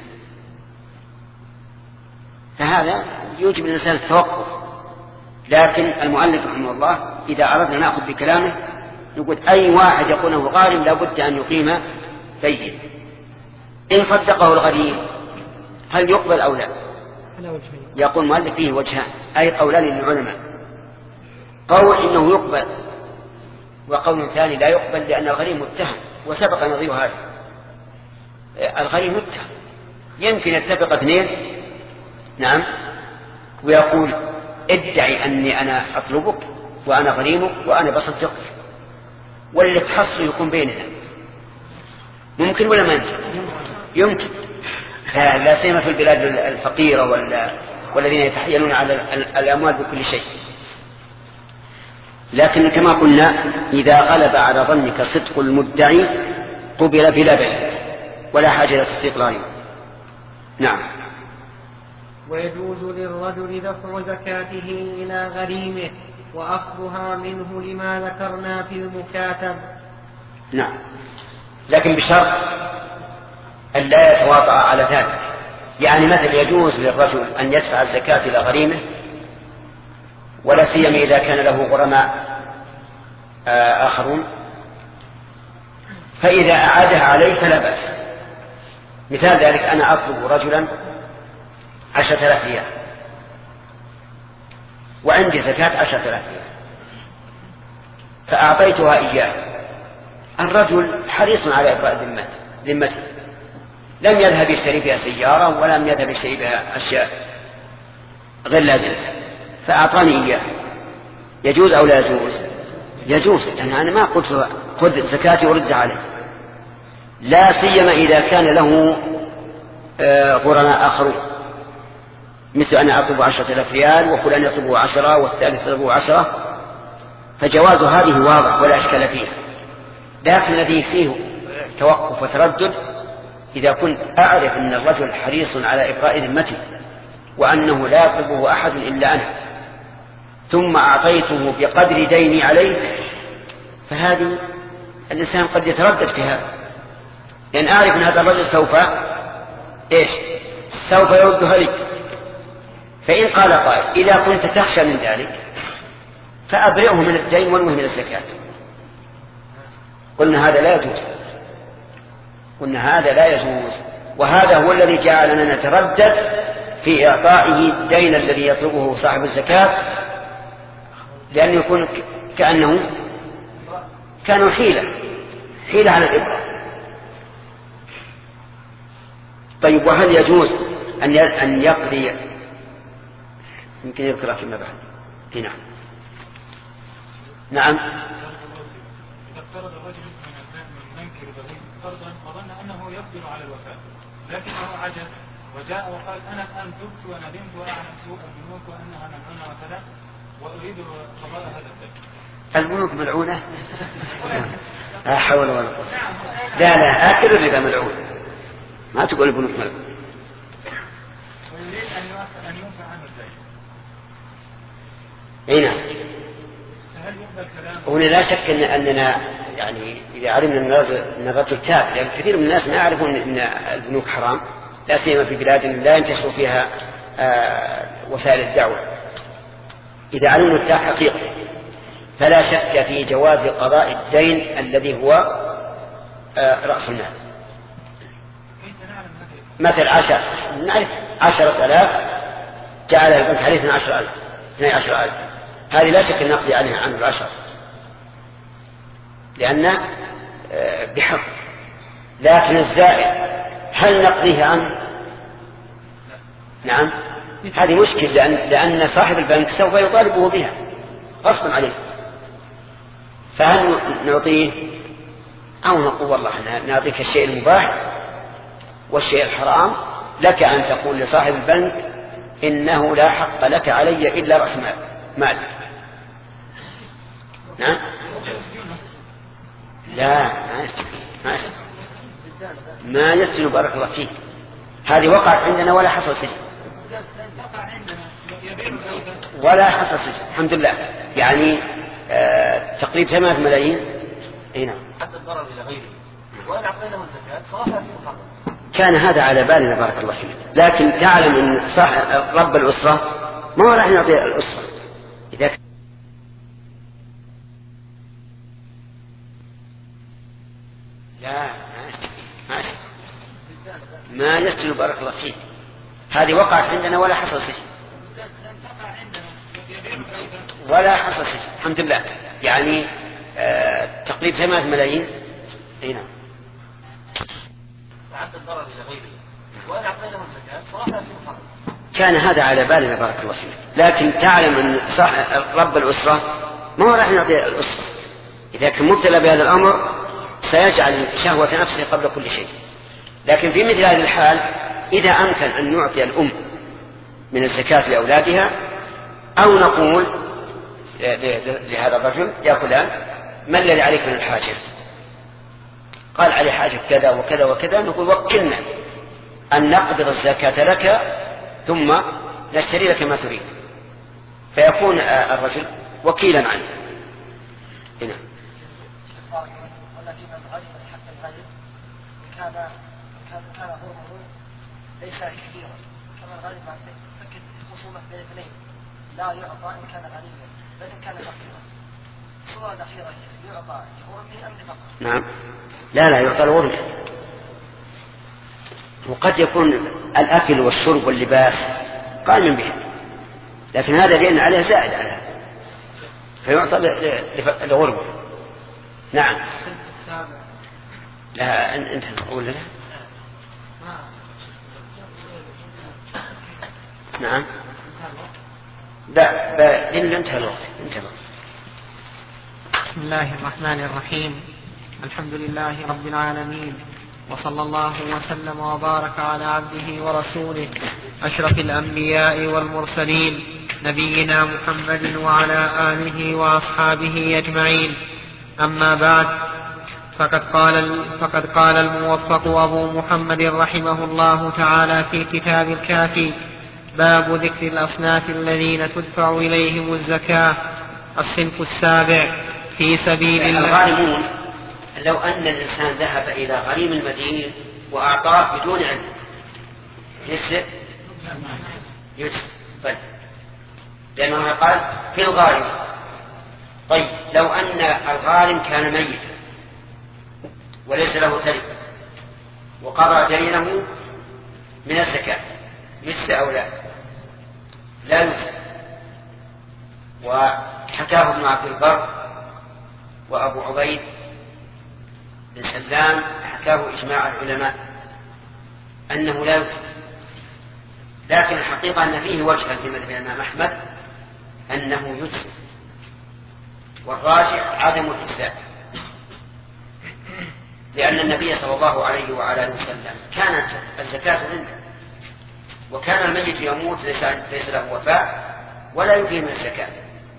فهذا يوجب الإنسان التوقف. لكن المؤلف رحمه الله إذا أردنا نأخذ بكلامه نقول أي واحد يكونه غارم لا بد أن يقيم بين. إن صدقه الغريم هل يقبل أو لا؟ يقول المؤلف فيه وجهان، أي قولان للعلماء، قول إنه يقبل وقول ثاني لا يقبل لأن الغريم متهم، وسبق نظير هذا. الغريم متهم يمكن يتفق اثنين نعم ويقول ادعي أني أنا أطلبك وأنا غريمك وأنا بصدقك، واللي تحصل يكون بيننا، ممكن ولا ما يمكن؟ يمكن، لا سيما في البلاد الفقيرة والذين يتحيلون على الأموال بكل شيء. لكن كما قلنا إذا غلب على ظنك صدق المدعي قبل بلا بين ولا حاجة إلى استقراره. نعم. ويجوز للرجل دفع زكاته إلى غريمه وأخذها منه لما ذكرنا في المكاتب. نعم، لكن بشرط أن لا يتواطأ على ذلك. يعني مثل يجوز للرجل أن يدفع الزكاة إلى غريمه ولا سيما إذا كان له غرماء آخرون، فإذا أعادها عليه فلا بأس. مثال ذلك أنا أطلب رجلا عشرة آلاف ريال وعندي زكاة عشرة آلاف ريال فأعطيتها إياه، الرجل حريص على إبراء ذمته، لم يذهب يشتري بها سيارة ولم يذهب يشتري بها أشياء غير لازمة، فأعطاني إياه، يجوز أو لا يجوز؟ يجوز، يعني أنا ما قلت خذ زكاتي ورد عليه، لا سيما إذا كان له غرماء آخرون، مثل أنا أطلب عشرة آلاف ريال وفلان يطلبه عشرة والثالث يطلبه عشرة، فجواز هذه واضح ولا أشكال فيه. لكن الذي فيه توقف وتردد إذا كنت أعرف أن الرجل حريص على إبراء ذمته وأنه لا يطلبه أحد إلا أنا، ثم أعطيته بقدر ديني عليه، فهذه الإنسان قد يتردد في هذا، لأن أعرف أن هذا الرجل سوف إيش؟ سوف يردها لي. فإن قال قائل إذا كنت تخشى من ذلك فأبرئه من الدين وانوه من الزكاة، قلنا هذا لا يجوز، قلنا هذا لا يجوز، وهذا هو الذي جعلنا نتردد في إعطائه الدين الذي يطلبه صاحب الزكاة، لأنه يكون كأنه كانوا حيلة حيلة على الإبراء. طيب وهل يجوز أن أن يقضي؟ يمكن يذكرها فيما بعد. نعم نعم. إذا اقترض الرجل من منكر ضريب قرضا وظن أنه يقدر على الوفاء لكنه عجز وجاء وقال أنا الآن تبت وندمت وأعلم سوء البنوك وأنها ملعونة وكذا وأريد قضاء هذا الدين. البنوك ملعونة؟ لا حول ولا قوة. لا لا أكل الربا ملعون، ما تقول البنوك ملعون. ويريد أن ينفع عنه الدين. أي نعم. هنا لا شك أن أننا يعني إذا علمنا أن الرجل تاب، لأن كثير من الناس ما يعرفون أن البنوك حرام، لا سيما في بلاد لا ينتشر فيها آه وسائل الدعوة. إذا علمنا التاب حقيقة فلا شك في جواز قضاء الدين الذي هو آه رأس المال. مثل عشر نعرف عشرة آلاف جعل البنك عليه اثنى عشر ألف اثنى عشر ألف، هذه لا شك أن نقضي عليها عن العشر. لأن بحق. لكن الزائد هل نقضيه عنه؟ نعم، هذه مشكلة، لأن, لأن صاحب البنك سوف يطالبه بها غصبا عليه، فهل نعطيه أو نقول والله نعطيك الشيء المباح والشيء الحرام، لك أن تقول لصاحب البنك إنه لا حق لك علي إلا رأس مال. نعم، لا ما يستجيب ما يستجيب ما يستجيب بارك الله فيه. هذه وقعت عندنا ولا حصل سجن ولا حصل سجن الحمد لله، يعني آه تقريبا ثمانية ملايين. اي نعم، حتى الضرر الى غيره، وان اعطيناه الزكاه صراحه في محرم. كان هذا على بالنا بارك الله فيك، لكن تعلم ان صاحب رب الاسره ما هو راح يعطي الاسره اذا كان لا ما يستجيب ما يستجيب بارك الله فيه. هذه وقعت عندنا ولا حصل سجن ولا حصل سجن الحمد لله، يعني آه تقريبا ثمانية ملايين. اي نعم، حتى الضرر الى غيره، وان اعطيناه الزكاه صراحه في محرم. كان هذا على بالنا بارك الله فيك، لكن تعلم ان صاحب رب الاسره ما هو راح يعطي الاسره اذا كان مبتلى بهذا الامر، سيجعل شهوه نفسه قبل كل شيء. لكن في مثل هذه الحال إذا أمكن أن نعطي الأم من الزكاة لأولادها، أو نقول لهذا الرجل يا فلان ما الذي عليك من الحاجة؟ قال علي حاجة كذا وكذا وكذا، نقول وكلنا أن نقبض الزكاة لك ثم نشتري لك ما تريد، فيكون الرجل وكيلا عنه. هنا كان غرمه ليس كبيرا، كما الغالب مع فكر خصومة بين اثنين لا يعطى إن كان غنيا بل إن كان فقيرا. الصورة الأخيرة يعطى لغرمه أم لفقره؟ نعم، لا لا يعطى الغرمه، وقد يكون الأكل والشرب واللباس قائما به، لكن هذا لأن عليه زائد على هذا فيعطى لغرمه. نعم، لا أنت تقول له نعم، لا لأن انتهى الوقت انتهى. بسم الله الرحمن الرحيم، الحمد لله رب العالمين، وصلى الله وسلم وبارك على عبده ورسوله أشرف الأنبياء والمرسلين نبينا محمد وعلى آله وأصحابه أجمعين. أما بعد، فقد قال, فقد قال الموفق أبو محمد رحمه الله تعالى في كتاب الكافي: باب ذكر الأصناف الذين تدفع إليهم الزكاة. الصنف السابع في سبيل الله. الغارمون لو أن الإنسان ذهب إلى غريم المدين وأعطاه بدون علم يجزئ يجزئ. طيب، لأنه قال في الغارم. طيب، لو أن الغارم كان ميتا وليس له تركة وقضى دينه من الزكاة يجزئ أو لا؟ لا يجزئ. وحكاه ابن عبد البر وأبو عبيد بن سلام، حكاه إجماع العلماء أنه لا يجزئ. لكن الحقيقة أن فيه وجها في مذهب الإمام أحمد أنه يجزئ، والراجح عدم الإجزاء، لأن النبي صلى الله عليه وعلى آله وسلم كانت الزكاة عنده، وكان الميت يموت ليس له وفاء ولا يفيه من الزكاة،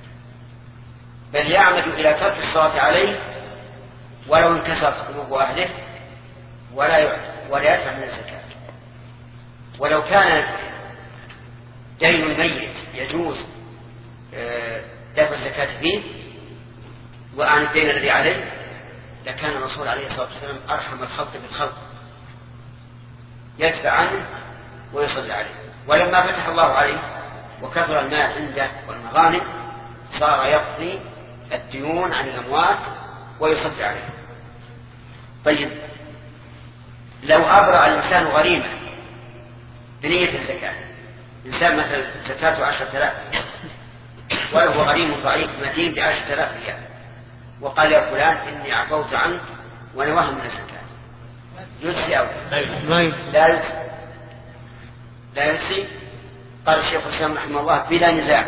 بل يعمد إلى ترك الصلاة عليه ولو انكسرت قلوب أهله ولا ولا يدفع من الزكاة. ولو كان دين الميت يجوز دفع الزكاة فيه وعن الدين الذي عليه لكان الرسول عليه الصلاة والسلام أرحم الخلق بالخلق، يدفع عنه ويصلي عليه. ولما فتح الله عليه وكثر المال عنده والمغانم صار يقضي الديون عن الأموات ويصلي عليه. طيب، لو أبرأ الإنسان غريمة بنية الزكاة، إنسان مثلا زكاته عشرة آلاف وله غريم ضعيف مدين بعشرة آلاف ريال، وقال يا فلان إني عفوت عنك ونواه من الزكاة يجزي أو لا يجزي لا يجزي؟ قال الشيخ الإسلام رحمه الله بلا نزاع.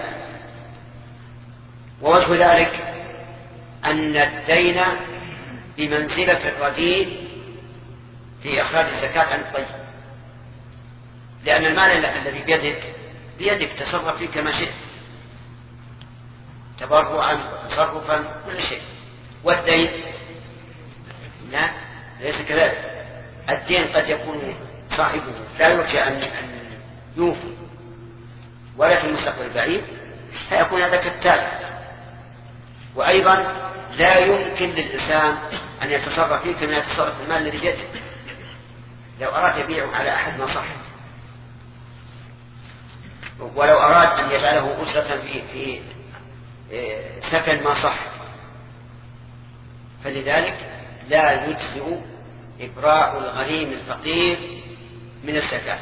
ووجه ذلك أن الدين بمنزلة الرديء في إخراج الزكاة عن الطيب، لأن المال الذي بيدك بيدك تصرف فيه كما شئت تبرعا تصرفا كل شيء. والدين لا ليس كذلك. الدين قد يكون صاحبه لا يرجى أن يوفي ولا في المستقبل البعيد فيكون هذا كالتالي. وأيضا لا يمكن للإنسان أن يتصرف فيه كما يتصرف المال الذي بيده. لو أراد يبيعه على أحد ما صح، ولو أراد أن يجعله أسرة في في سكن ما صح. فلذلك لا يجزئ إبراء الغريم الفقير من الزكاة،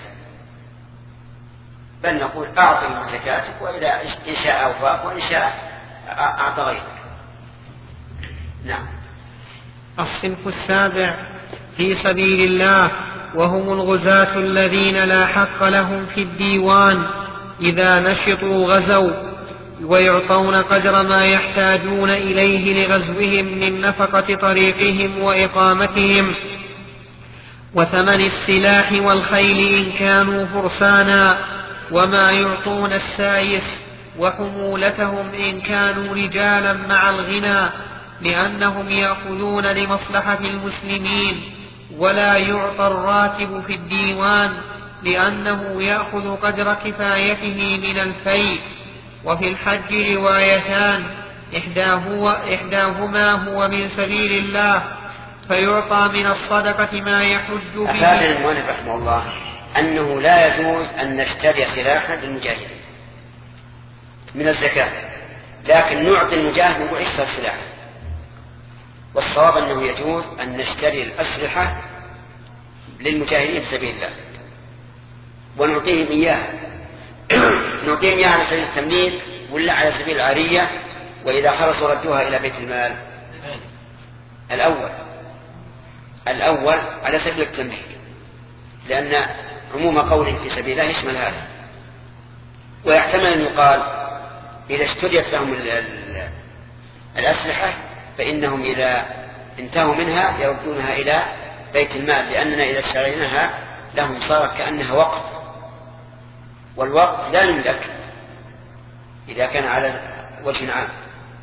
بل نقول أعطي من زكاتك، وإذا إن شاء أوفاك وإن شاء أعطى غيرك. نعم. الصنف السابع في سبيل الله، وهم الغزاة الذين لا حق لهم في الديوان إذا نشطوا غزوا، ويعطون قدر ما يحتاجون إليه لغزوهم من نفقة طريقهم وإقامتهم وثمن السلاح والخيل إن كانوا فرسانا، وما يعطون السايس وحمولتهم إن كانوا رجالا مع الغنى، لأنهم يأخذون لمصلحة المسلمين، ولا يعطى الراتب في الديوان لأنه يأخذ قدر كفايته من الفيء. وفي الحج روايتان، إحداهما هو من سبيل الله فيعطى من الصدقة ما يحج به. أفاد المؤلف رحمه الله أنه لا يجوز أن نشتري سلاحا للمجاهدين من الزكاة، لكن نعطي المجاهد نقول اشتري سلاحا. والصواب أنه يجوز أن نشتري الأسلحة للمجاهدين في سبيل الله ونعطيهم إياها نعطيهم إياها على سبيل التمليك ولا على سبيل العارية، وإذا خلصوا ردوها إلى بيت المال. الأول الأول على سبيل التمليك، لأن عموم قوله في سبيل الله يشمل هذا. ويحتمل أن يقال إذا اشتريت لهم الأسلحة فإنهم إذا انتهوا منها يردونها إلى بيت المال، لأننا إذا اشتريناها لهم صارت كأنها وقت، والوقت لا يملك إذا كان على وجه عام.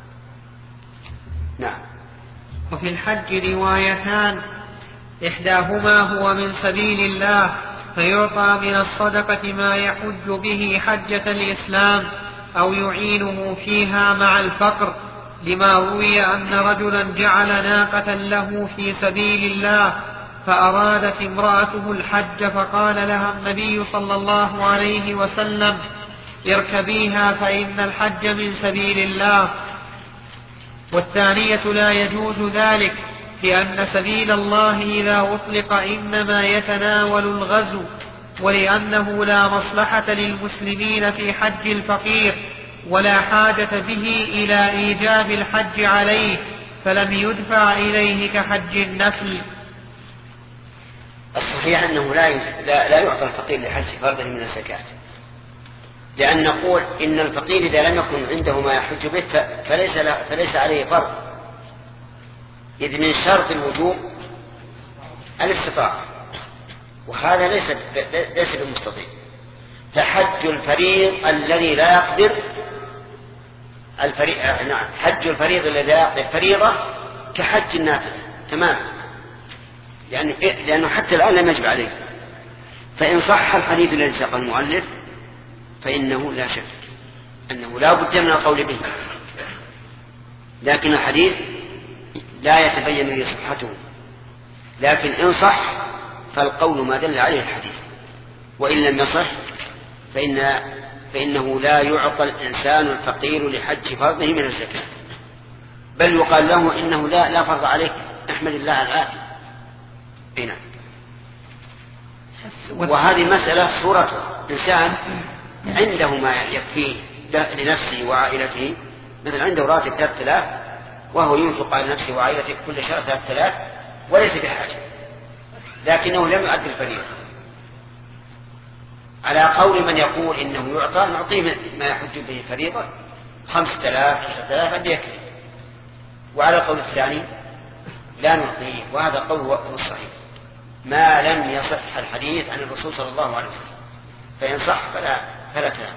نعم. وفي الحج روايتان، إحداهما هو من سبيل الله فيعطى من الصدقة ما يحج به حجة الإسلام أو يعينه فيها مع الفقر، لما روي أن رجلا جعل ناقة له في سبيل الله فأرادت امرأته الحج فقال لها النبي صلى الله عليه وسلم اركبيها فإن الحج من سبيل الله. والثانية لا يجوز ذلك، لأن سبيل الله إذا أطلق إنما يتناول الغزو، ولأنه لا مصلحة للمسلمين في حج الفقير ولا حاجة به إلى إيجاب الحج عليه، فلم يدفع إليه كحج النفل. الصحيح أنه لا لا يعطى الفقير لحج فرضه من الزكاة، لأن نقول إن الفقير إذا لم يكن عنده ما يحج به فليس فليس عليه فرض، إذ من شرط الوجوب الاستطاعة، وهذا ليس ليس بالمستطيع. فحج الفريض الذي لا يقدر الفريض نعم حج الفريض الذي لا يقدر فريضة كحج النافل تمام، لأن لأنه حتى الآن لم يجب عليه. فإن صح الحديث الذي ساق المؤلف فإنه لا شك أنه لا بد من القول به، لكن الحديث لا يتبين لي صحته، لكن إن صح فالقول ما دل عليه الحديث، وإن لم يصح فإن فإنه لا يعطى الإنسان الفقير لحج فرضه من الزكاة، بل يقال له إنه لا لا فرض عليك احمد الله على الآن. هنا وهذه مسألة صورتها إنسان عنده ما يكفيه لنفسه وعائلته، مثل عنده راتب ثلاثة آلاف وهو ينفق على نفسه وعائلته كل شهر ثلاثة آلاف وليس بحاجة، لكنه لم يؤدي الفريضة. على قول من يقول إنه يعطى نعطيه ما يحج به الفريضة خمسة آلاف تسعة آلاف أن يكفي، وعلى القول الثاني لا نعطيه، وهذا قول هو الصحيح ما لم يصح الحديث عن الرسول صلى الله عليه وسلم، فإن صح فلا فلا كلام.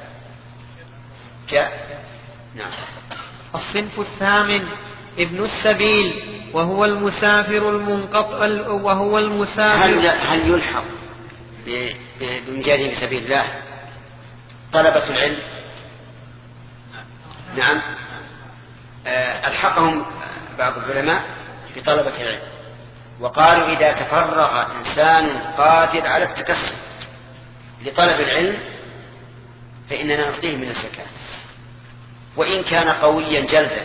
جاء نعم. الصنف الثامن ابن السبيل وهو المسافر المنقطع وهو المسافر هل هل يلحق بمجاهدين في سبيل الله طلبة العلم؟ نعم، ألحقهم بعض العلماء بطلبة العلم، وقالوا إذا تفرغ إنسان قادر على التكسب لطلب العلم فإننا نعطيه من الزكاة، وإن كان قويا جلدا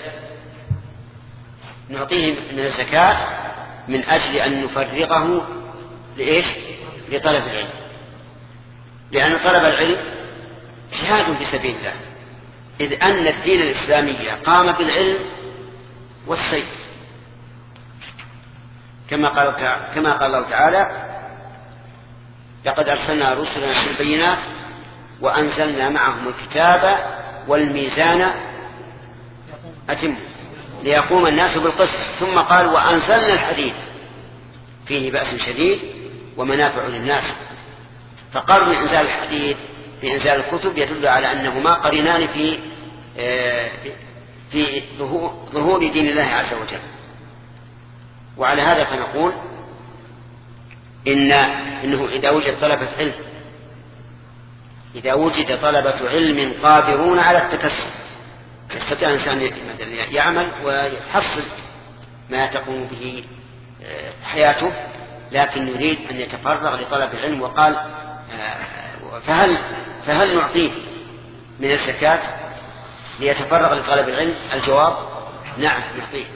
نعطيه من الزكاة من أجل أن نفرغه لإيش؟ لطلب العلم، لأن طلب العلم جهاد في سبيل الله، إذ أن الدين الإسلامي قام بالعلم والسيف، كما قال كما قال الله تعالى لقد أرسلنا رسلنا بالبينات وأنزلنا معهم الكتاب والميزان أتم ليقوم الناس بالقسط، ثم قال وأنزلنا الحديد فيه بأس شديد ومنافع للناس. فقرن إنزال الحديد في إنزال الكتب يدل على أنهما قرنان في في ظهور دين الله عز وجل. وعلى هذا فنقول إن إنه إذا وجد طلبة علم إذا وجد طلبة علم قادرون على التكسب يستطيع الإنسان يعمل ويحصل ما تقوم به حياته، لكن يريد أن يتفرغ لطلب العلم، وقال فهل فهل نعطيه من الزكاة ليتفرغ لطلب العلم؟ الجواب نعم نعطيه،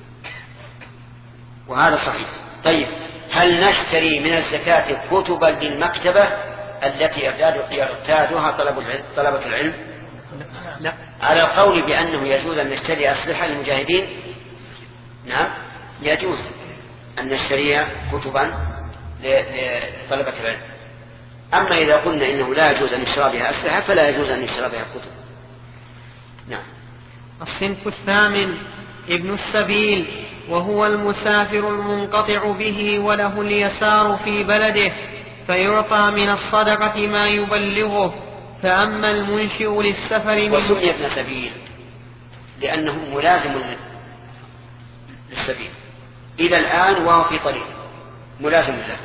وهذا صحيح. طيب هل نشتري من الزكاة كتبا للمكتبة التي يرتادها طلبة العلم؟ لا. على القول بأنه يجوز أن نشتري أسلحة للمجاهدين نعم يجوز أن نشتري كتبا لطلبة العلم. أما إذا قلنا إنه لا يجوز أن نشتري بها أسلحة فلا يجوز أن نشتري بها كتب. نعم. الصنف الثامن ابن السبيل وهو المسافر المنقطع به وله اليسار في بلده فيعطى من الصدقة ما يبلغه. فأما المنشئ للسفر وسمي ابن سبيل لأنه ملازم للسبيل إلى الآن وهو في طريق ملازم له،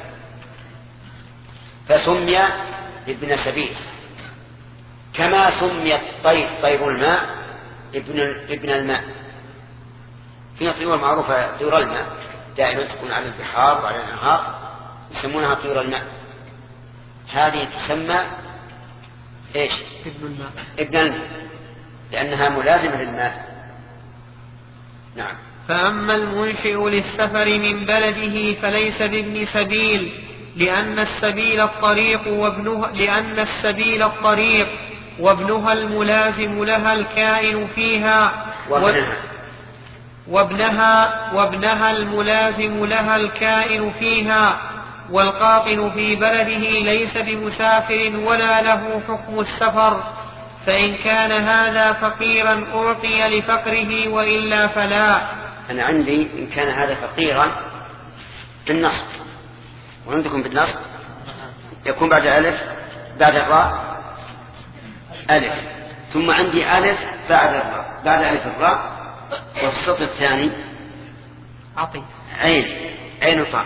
فسمي ابن سبيل، كما سمي الطير طير الماء ابن ابن الماء. في طيور معروفة طيور الماء دائما تكون على البحار وعلى الأنهار يسمونها طيور الماء، هذه تسمى ايش؟ ابن الماء ابن الماء لأنها ملازمة للماء. نعم. فأما المنشئ للسفر من بلده فليس بابن سبيل، لأن السبيل الطريق وابنها لأن السبيل الطريق وابنها الملازم لها الكائن فيها وابنها وابنها وابنها الملازم لها الكائن فيها، والقاطن في بلده ليس بمسافر ولا له حكم السفر، فإن كان هذا فقيرا أعطي لفقره وإلا فلا. أنا عندي إن كان هذا فقيرا بالنصب، وعندكم بالنصب يكون بعد ألف بعد الراء ألف، ثم عندي ألف بعد الراء بعد ألف الراء، وفي السطر الثاني أعطي عين عين طاء.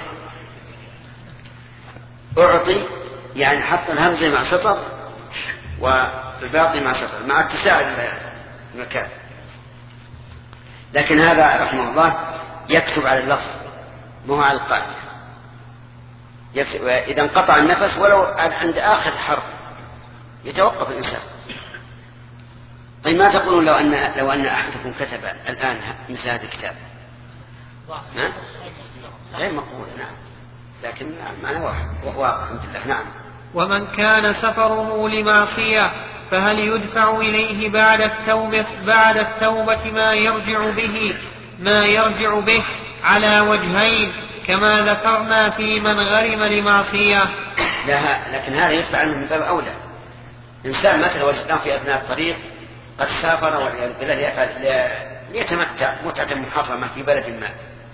أعطي يعني حط الهمزة مع سطر والباقي مع سطر مع اتساع المكان، لكن هذا رحمه الله يكتب على اللفظ مو على القاعدة. إذا انقطع النفس ولو عند آخر حرف يتوقف الإنسان. طيب ما تقولون لو أن لو أن أحدكم كتب الآن مثل هذا الكتاب؟ نعم غير مقبول. نعم لكن معنى واحد وهو الحمد لله. نعم. ومن كان سفره لمعصية فهل يدفع إليه بعد التوبة بعد التوبة ما يرجع به ما يرجع به على وجهين كما ذكرنا في من غرم لمعصية. لا، لكن هذا يدفع عنه من باب أولى. إنسان مثلا وجدناه في أثناء الطريق قد سافر والعياذ بالله ليتمتع متعة محرمة في بلد ما،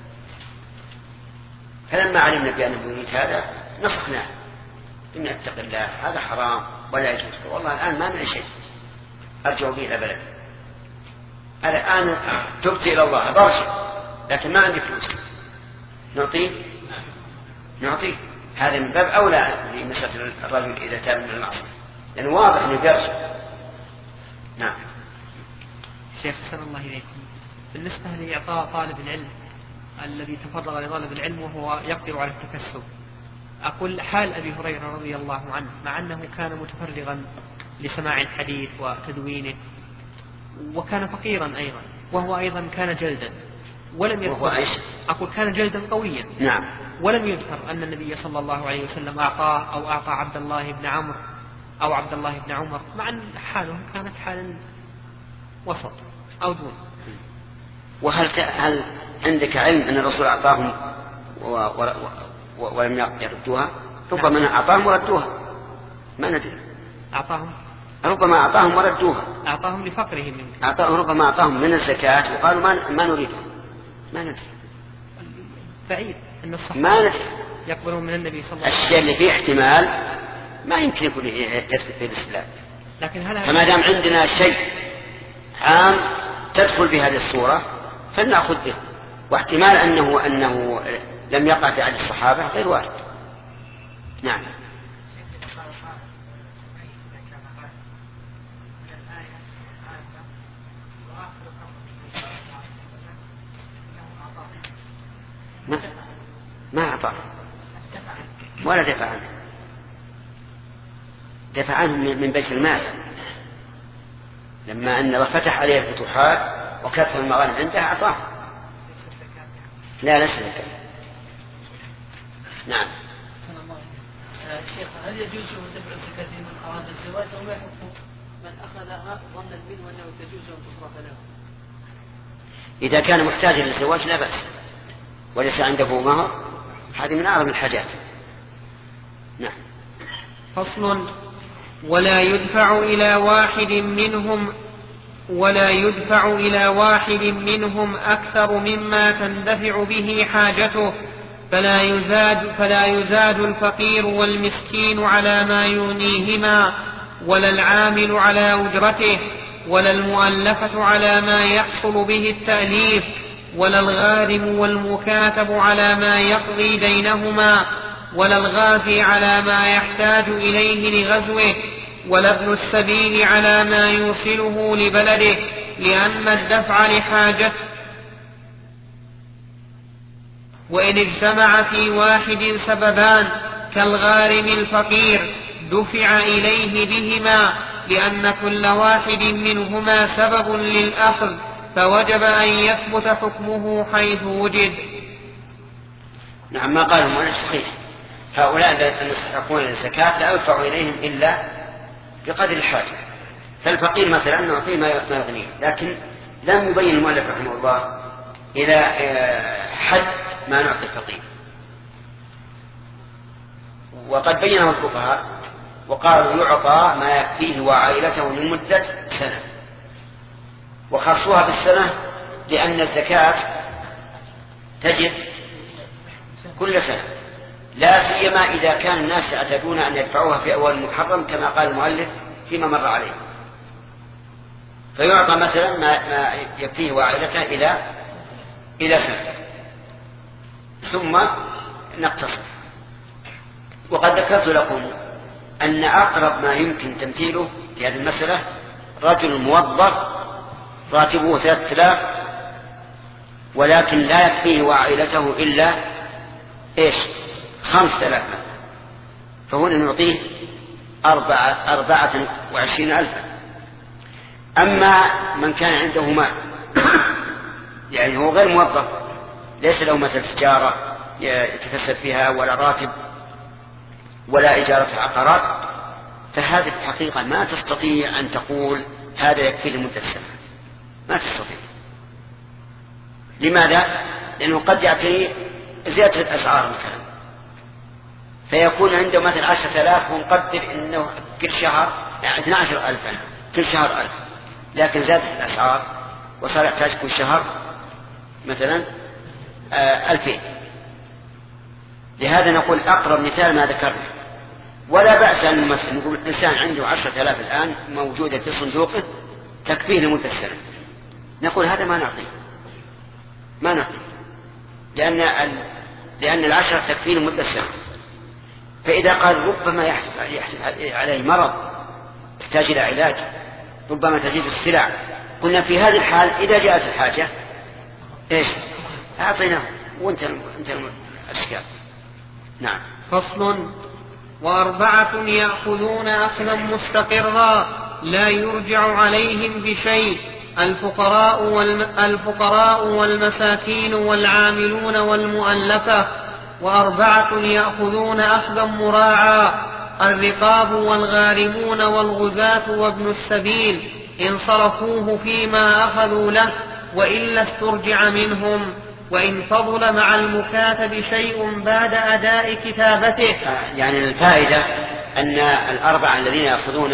فلما علمنا بأنه يريد هذا نصحناه إن اتق الله هذا حرام ولا يجوز، والله الآن ما من شيء أرجع به إلى بلدي، الآن تبت إلى الله برجع لكن ما عندي فلوس، نعطيه نعطيه هذا من باب أولى لمسألة الرجل إذا تاب من المعصية، لأنه واضح أنه بيرجع. نعم. شيخ أحسن الله إليكم، بالنسبة لإعطاء طالب العلم الذي تفرغ لطالب العلم وهو يقدر على التكسب، أقول حال أبي هريرة رضي الله عنه مع أنه كان متفرغا لسماع الحديث وتدوينه وكان فقيرا أيضا، وهو أيضا كان جلدا ولم يذكر، أقول كان جلدا قويا. نعم. ولم يذكر أن النبي صلى الله عليه وسلم أعطاه أو أعطى عبد الله بن عمرو أو عبد الله بن عمر، مع أن حاله كانت حالا وسط أو دون. وهل هل عندك علم أن الرسول أعطاهم و... و... و... ولم يردوها؟ ربما أعطاهم وردوها ما ندري. أعطاهم ربما أعطاهم وردوها، أعطاهم لفقرهم منك. أعطاهم ربما أعطاهم من الزكاة وقالوا ما ما نريدها، ما ندري. بعيد أن الصحابة ما ندري يقبلون من النبي صلى الله عليه وسلم الشيء اللي فيه احتمال ما يمكن يكون يدخل في الإسلام. لكن هل فما دام عندنا شيء عام تدخل بهذه الصورة فلنأخذ به، واحتمال أنه أنه لم يقع في عهد الصحابة غير وارد. نعم. ما ما أعطاه ولا دفع عنه، دفع عنه من بيت المال لما أن فتح عليه الفتوحات وكثر المغانم عنده أعطاه. لا ليس لك. نعم. شيخ هل يجوز دفع الزكاة من أراد الزواج أو ما يحكم من أخذها ظنا منه أنه تجوز أن تصرف له؟ إذا كان محتاجا للزواج لا بأس وليس عنده مهر، هذه من أعظم الحاجات. نعم. فصل. ولا يدفع إلى واحد منهم ولا يدفع إلى واحد منهم أكثر مما تندفع به حاجته، فلا يزاد فلا يزاد الفقير والمسكين على ما يغنيهما، ولا العامل على أجرته، ولا المؤلفة على ما يحصل به التأليف، ولا الغارم والمكاتب على ما يقضي دينهما، ولا الغازي على ما يحتاج إليه لغزوه، ولا ابن السبيل على ما يوصله لبلده، لأن الدفع لحاجة. وإن اجتمع في واحد سببان كالغارم الفقير دفع إليه بهما، لأن كل واحد منهما سبب للأخذ، فوجب أن يثبت حكمه حيث وجد. نعم. ما قال المؤلف صحيح، هؤلاء الذين يستحقون الزكاة لا يدفع إليهم إلا بقدر الحاجة، فالفقير مثلا نعطيه ما يغنيه، لكن لم يبين المؤلف رحمه الله إلى حد ما نعطي الفقير، وقد بينه الفقهاء وقالوا يعطى ما يكفيه وعائلته لمدة سنة، وخصوها بالسنة لأن الزكاة تجب كل سنة، لا سيما إذا كان الناس يعتادون أن يدفعوها في أول محرم كما قال المؤلف فيما مر عليه، فيعطى مثلا ما يكفيه وعائلته إلى إلى سنة ثم نقتصر. وقد ذكرت لكم أن أقرب ما يمكن تمثيله في هذه المسألة رجل موظف راتبه ثلاثة آلاف ولكن لا يكفيه وعائلته إلا إيش خمسة آلاف، فهنا نعطيه أربعة, أربعة وعشرين ألفا. أما من كان عنده مال يعني هو غير موظف ليس له مثل تجارة يتكسب فيها ولا راتب ولا إجارة عقارات، فهذه الحقيقة ما تستطيع أن تقول هذا يكفي لمدة سنة، ما تستطيع. لماذا؟ لأنه قد يعطي زيادة الأسعار مثلا، فيكون عنده مثلا عشرة آلاف ونقدر أنه كل شهر يعني اثني عشر ألفا كل شهر ألف، لكن زادت الأسعار وصار يحتاج كل شهر مثلا ألفين. لهذا نقول أقرب مثال ما ذكرنا. ولا بأس أن مثلا نقول الإنسان عنده عشرة آلاف الآن موجودة في صندوقه تكفيه لمدة سنة، نقول هذا ما نعطيه ما نعطيه لأن ال... لأن العشرة تكفيه لمدة سنة. فإذا قال ربما يحدث عليه مرض يحتاج إلى علاج، ربما تزيد السلع، قلنا في هذه الحال إذا جاءت الحاجة إيش أعطيناه وانت انت الأشكال. نعم. فصل. وأربعة يأخذون أخذا مستقرا لا يرجع عليهم بشيء: الفقراء, والم... الفقراء والمساكين والعاملون والمؤلفة. وأربعة يأخذون أخذا مراعا: الرقاب والغارمون والغزاة وابن السبيل، إن صرفوه فيما أخذوا له وإلا استرجع منهم، وإن فضل مع المكاتب شيء بعد أداء كتابته. يعني الفائدة أن الأربعة الذين يأخذون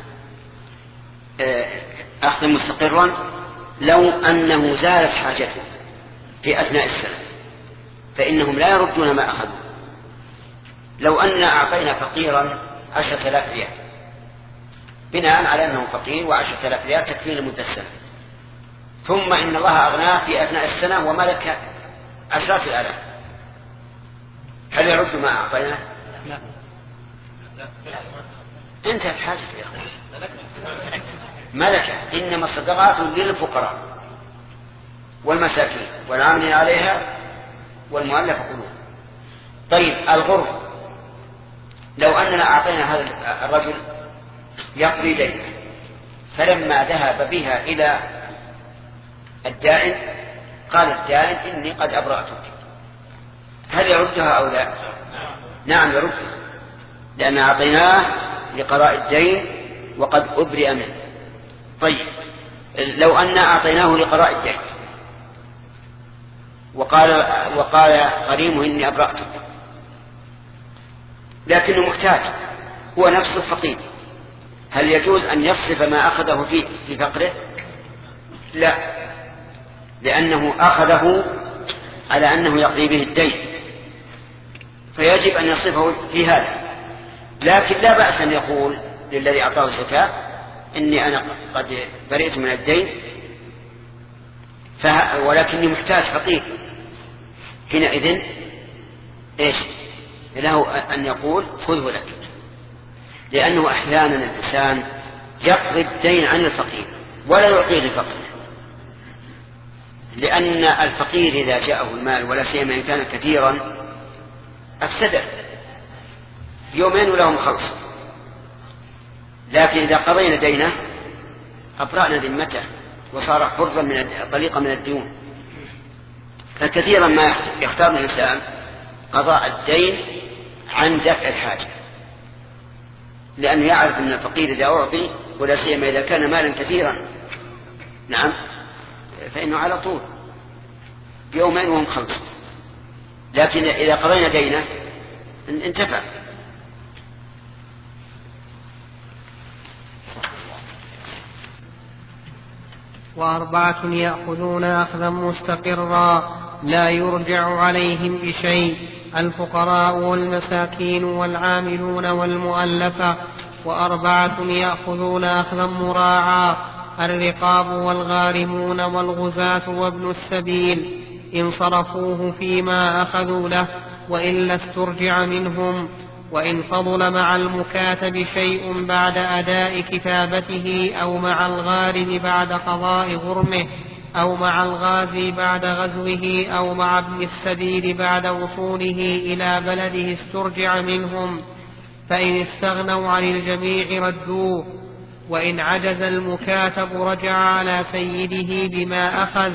أخذ مستقرا لو أنه زالت حاجته في أثناء السنة فإنهم لا يردون ما أخذوا. لو أن أعطينا فقيرا عشرة آلاف ريال بناء على أنه فقير وعشرة آلاف ريال تكفيه لمدة السنة، ثم إن الله أغناه في أثناء السنة وملك عشرات الآلاف، هل يرد ما أعطيناه؟ لا. انتهت حاجته يا أخوان، ملكة. إنما الصدقات للفقراء والمساكين والعاملين عليها والمؤلف قلوب. طيب الغرب، لو أننا أعطينا هذا الرجل يقضي دينه فلما ذهب بها إلى الدائن قال الدائن إني قد أبرأتك، هل يردها أو لا؟ نعم يردها، لأن أعطيناه لقضاء الدين وقد أبرئ منه. طيب لو أن أعطيناه لقضاء الدين وقال وقال قريمه إني أبرأتك لكنه محتاج هو نفسه الفقير، هل يجوز أن يصرف ما أخذه في في فقره؟ لا، لأنه أخذه على أنه يقضي به الدين فيجب أن يصرفه في هذا. لكن لا بأس أن يقول للذي أعطاه الزكاة إني أنا قد برئت من الدين ولكني محتاج فقير، حينئذ إيش له أن يقول خذه لك، لأنه أحيانا الإنسان يقضي الدين عن الفقير ولا يعطيه لفقره، لأن الفقير إذا جاءه المال ولا سيما إن كان كثيرا أفسده يومين ولهم خلص، لكن إذا قضينا دينه أبرأنا ذمته وصار حرا من طليقة من الديون. فكثيرا ما يختار الإنسان قضاء الدين عن دفع الحاجة، لأنه يعرف أن الفقير إذا أعطي ولا سيما إذا كان مالا كثيرا نعم فإنه على طول يومين وهم خلص، لكن إذا قضينا دينه انتفع. وأربعة يأخذون أخذا مستقرا لا يرجع عليهم بشيء: الفقراء والمساكين والعاملون والمؤلفة. وأربعة يأخذون أخذا مراعا: الرقاب والغارمون والغزاة وابن السبيل، إن صرفوه فيما أخذوا له وإلا استرجع منهم، وإن فضل مع المكاتب شيء بعد أداء كتابته أو مع الغارم بعد قضاء غرمه أو مع الغازي بعد غزوه أو مع ابن السبيل بعد وصوله إلى بلده استرجع منهم، فإن استغنوا عن الجميع ردوه، وإن عجز المكاتب رجع على سيده بما أخذ،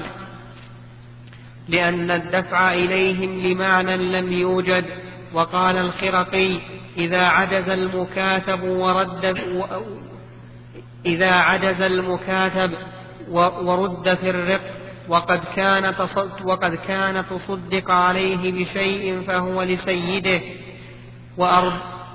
لأن الدفع إليهم لمعنى لم يوجد. وقال الخرقي: إذا عجز المكاتب ورد إذا عجز المكاتب ورد في الرق وقد كان وقد كان تصدق عليه بشيء فهو لسيده. وأرب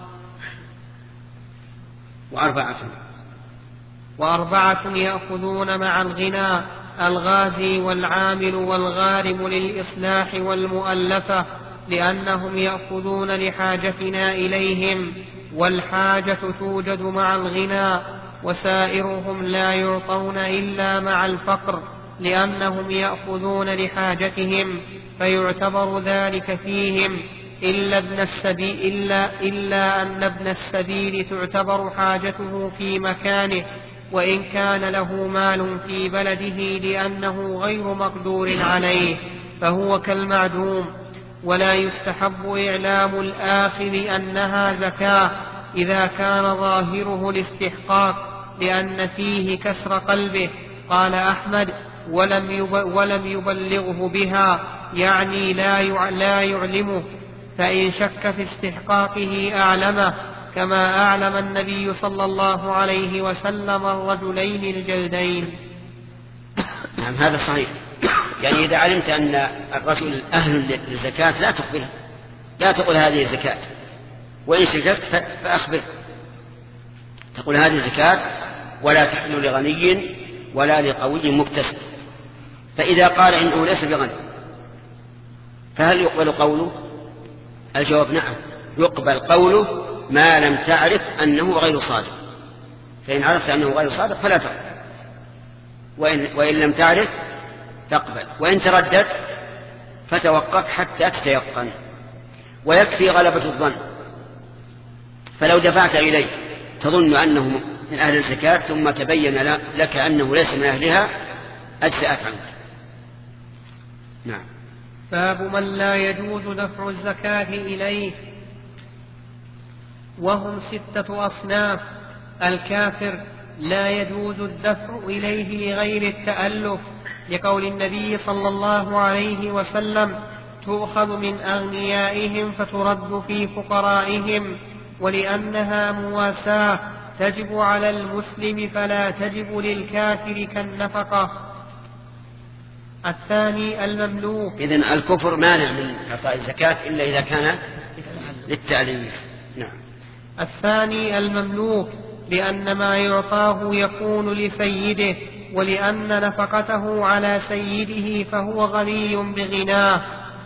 وأربعة وأربعة يأخذون مع الغنى: الغازي والعامل والغارم للإصلاح والمؤلفة، لأنهم يأخذون لحاجتنا إليهم، والحاجة توجد مع الغنى، وسائرهم لا يعطون إلا مع الفقر، لأنهم يأخذون لحاجتهم، فيعتبر ذلك فيهم، إلا, ابن السبيل إلا, إلا أن ابن السبيل تعتبر حاجته في مكانه، وإن كان له مال في بلده لأنه غير مقدور عليه فهو كالمعدوم. ولا يستحب إعلام الآخذ أنها زكاة إذا كان ظاهره الاستحقاق، لأن فيه كسر قلبه. قال أحمد: ولم, يب ولم يبلغه بها، يعني لا, لا يعلمه، فإن شك في استحقاقه أعلمه، كما أعلم النبي صلى الله عليه وسلم الرجلين الجلدين. نعم، هذا صحيح. يعني إذا علمت أن الرجل أهل للزكاة لا تقبلها، لا تقول هذه زكاة، وإن شككت فأخبر، تقول هذه زكاة ولا تحل لغني ولا لقوي مكتسب. فإذا قال إنه ليس بغني فهل يقبل قوله؟ الجواب نعم، يقبل قوله ما لم تعرف أنه غير صادق. فإن عرفت أنه غير صادق فلا تقبل، وإن, وإن لم تعرف تقبل. وإن تردد فتوقف حتى تتيقن، ويكفي غلبة الظن. فلو دفعت إليه تظن أنه من أهل الزكاة ثم تبين لك أنه ليس من أهلها أجزأت عنك. نعم. باب من لا يجوز دفع الزكاة إليه. وهم ستة أصناف: الكافر لا يجوز الدفع إليه لغير التألف، لقول النبي صلى الله عليه وسلم: تؤخذ من أغنيائهم فترد في فقرائهم، ولأنها مواساة تجب على المسلم فلا تجب للكافر كالنفقة. الثاني المملوك. إذن الكفر مانع من إعطاء الزكاة إلا إذا كان للتأليف. نعم. الثاني المملوك، لأن ما يعطاه يكون لسيده، ولأن نفقته على سيده فهو غني بغناه.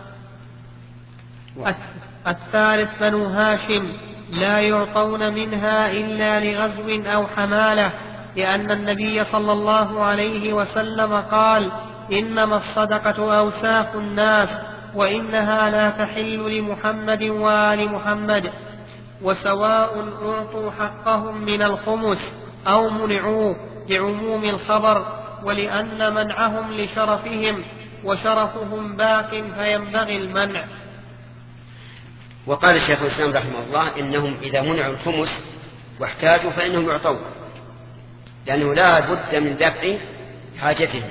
الثالث بنو هاشم، لا يعطون منها إلا لغزو أو حمالة، لأن النبي صلى الله عليه وسلم قال: إنما الصدقة أوساخ الناس، وإنها لا تحل لمحمد وآل محمد، وسواء أعطوا حقهم من الخمس أو منعوه، لعموم الخبر، ولأن منعهم لشرفهم، وشرفهم باق فينبغي المنع. وقال الشيخ الإسلام رحمه الله: إنهم إذا منعوا الخمس واحتاجوا فإنهم يعطون، لأنه لا بد من دفع حاجتهم.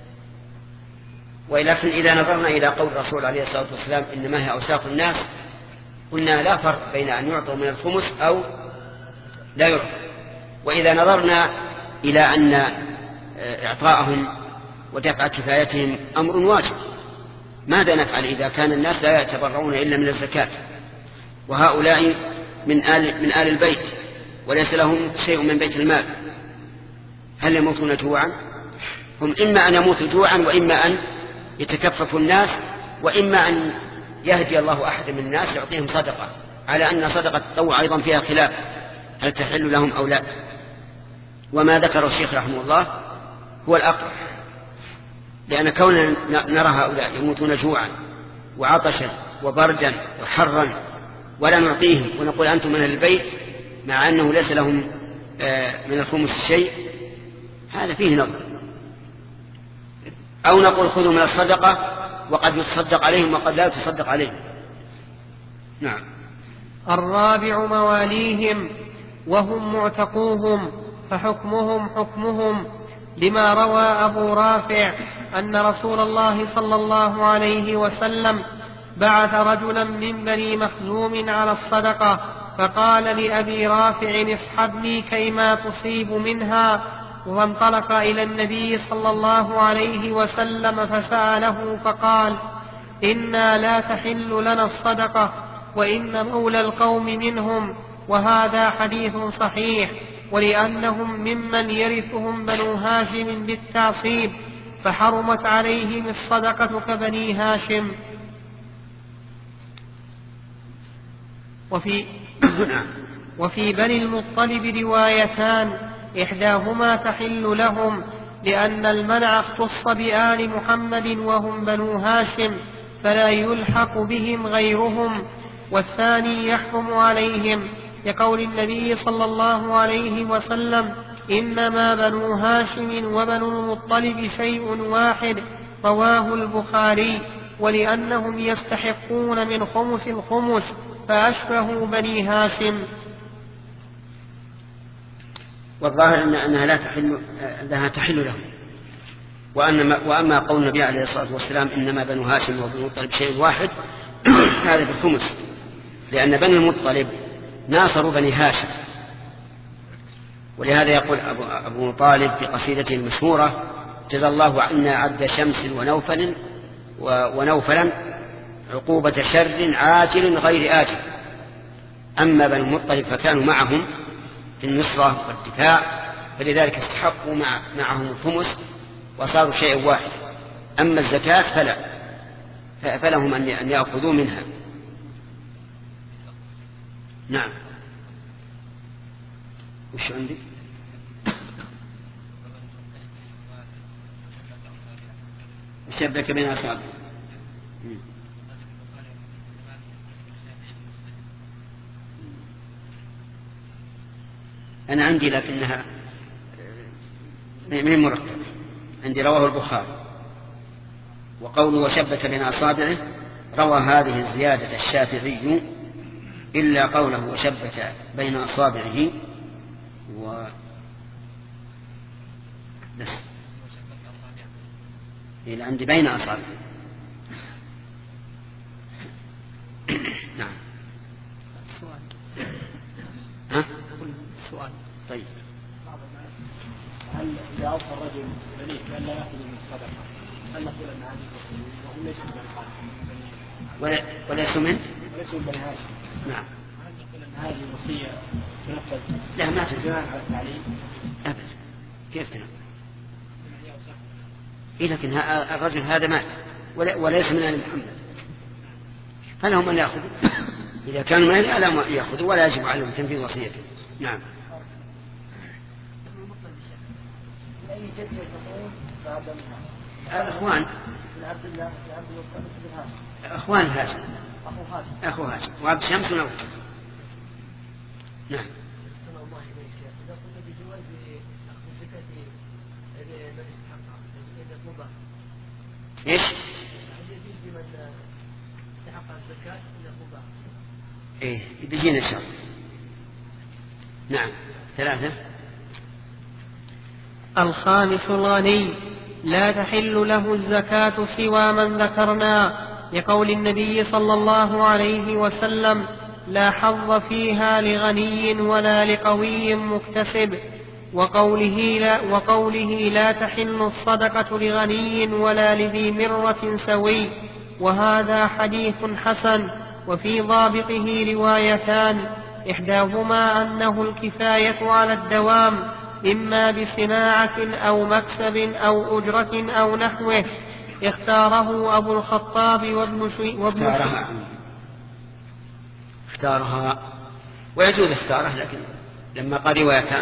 ولكن إذا نظرنا إلى قول الرسول عليه الصلاة والسلام: إنما هي أوساخ الناس، قلنا لا فرق بين أن يعطوا من الخمس أو لا يعطوا. وإذا نظرنا إلى أن إعطاءهم ودفع كفايتهم أمر واجب، ماذا نفعل إذا كان الناس لا يتبرعون إلا من الزكاة، وهؤلاء من آل, من آل البيت وليس لهم شيء من بيت المال؟ هل يموتون جوعا؟ هم إما أن يموتوا جوعا، وإما أن يتكففوا الناس، وإما أن يهدي الله أحد من الناس يعطيهم صدقة، على أن صدقة التطوع أيضا فيها خلاف هل تحل لهم أو لا. وما ذكر الشيخ رحمه الله هو الأقرب، لأن كوننا نرى هؤلاء يموتون جوعا وعطشا وبردا وحرا ولا نعطيهم ونقول أنتم من البيت، مع أنه ليس لهم من الخمس شيء، هذا فيه نظر. أو نقول خذوا من الصدقة وقد يتصدق عليهم وقد لا يتصدق عليهم. نعم. الرابع مواليهم، وهم معتقوهم، فحكمهم حكمهم، لما روى أبو رافع أن رسول الله صلى الله عليه وسلم بعث رجلا من بني مخزوم على الصدقة، فقال لأبي رافع: اصحبني كيما تصيب منها. وانطلق إلى النبي صلى الله عليه وسلم فسأله فقال: إنا لا تحل لنا الصدقة وإن مولى القوم منهم. وهذا حديث صحيح، ولأنهم ممن يرثهم بنو هاشم بالتعصيب فحرمت عليهم الصدقة كبني هاشم. وفي, وفي بني المطلب روايتان، إحداهما تحل لهم لأن المنع اختص بآل محمد وهم بنو هاشم فلا يلحق بهم غيرهم، والثاني يحكم عليهم لقول النبي صلى الله عليه وسلم: إنما بنو هاشم وبنو المطلب شيء واحد. رواه البخاري. ولأنهم يستحقون من خمس الخمس فأشبهوا بني هاشم. والظاهر أن أنها لا تحل أنها تحل لهم. وأنما وأما قول النبي عليه الصلاة والسلام: إنما بنو هاشم وبنو المطلب شيء واحد، هذا في الخمس، لأن بني المطلب ناصروا بني هاشم. ولهذا يقول أبو, أبو طالب في قصيدته المشهورة: جزى الله عنا عبد شمس ونوفل ونوفلا عقوبة شر عاجل غير آجل. أما بني المطلب فكانوا معهم في النصرة والدفاع، فلذلك استحقوا مع معهم الخمس وصاروا شيء واحد. أما الزكاة فلا، فلهم أن يأخذوا منها. نعم. وش عندي؟ شبك بين أصابعه. أنا عندي لكنها من مرتب، عندي رواه البخاري. وقوله وشبك بين أصابعه روى هذه الزيادة الشافعي إلا قوله وشبك بين أصابعه و بس إلى عندي بين أصابعه. نعم. سؤال. ها؟ سؤال. طيب. هل إذا أوصى الرجل بنيه بأن لا يأخذ من الصدقة هل نقول أن هذه وهم ليسوا من ولا وليسوا من؟ وليسوا من بني هاشم؟ نعم. هل نقول أن هذه الوصية تنفذ؟ لا، ما تنفذ بناء على التعليم؟ أبدا. كيف تنفذ؟ إيه، لكن الرجل هذا مات وليس من آل محمد، فلهم أن يأخذوا. إذا كانوا من آل لا يأخذوا ولا يجب عليهم تنفيذ وصيته. نعم. أي جد يتقون بعد الأخوان عبد الله عبد المطلب بن هاشم. أخوان هاشم. أخو هاشم. أخو هاشم وعبد شمس ونوف. نعم. الله يبارك فيك. إذا قلنا بجواز أخذ الزكاة من استحقها إذا مضى. إيش؟ هل يجوز لمن استحق الزكاة إذا مضى؟ إيه بيجينا إن شاء الله. نعم. ثلاثة. الخامس الغني لا تحل له الزكاة سوى من ذكرنا، لقول النبي صلى الله عليه وسلم: لا حظ فيها لغني ولا لقوي مكتسب. وقوله لا, وقوله لا تحل الصدقة لغني ولا لذي مرة سوي. وهذا حديث حسن. وفي ضابطه روايتان، إحداهما أنه الكفاية على الدوام إما بصناعة أو مكسب أو أجرة أو نحوه. اختاره أبو الخطاب وابن شي وابن اختارها. اختارها ويجوز اختاره، لكن لما قال روايتان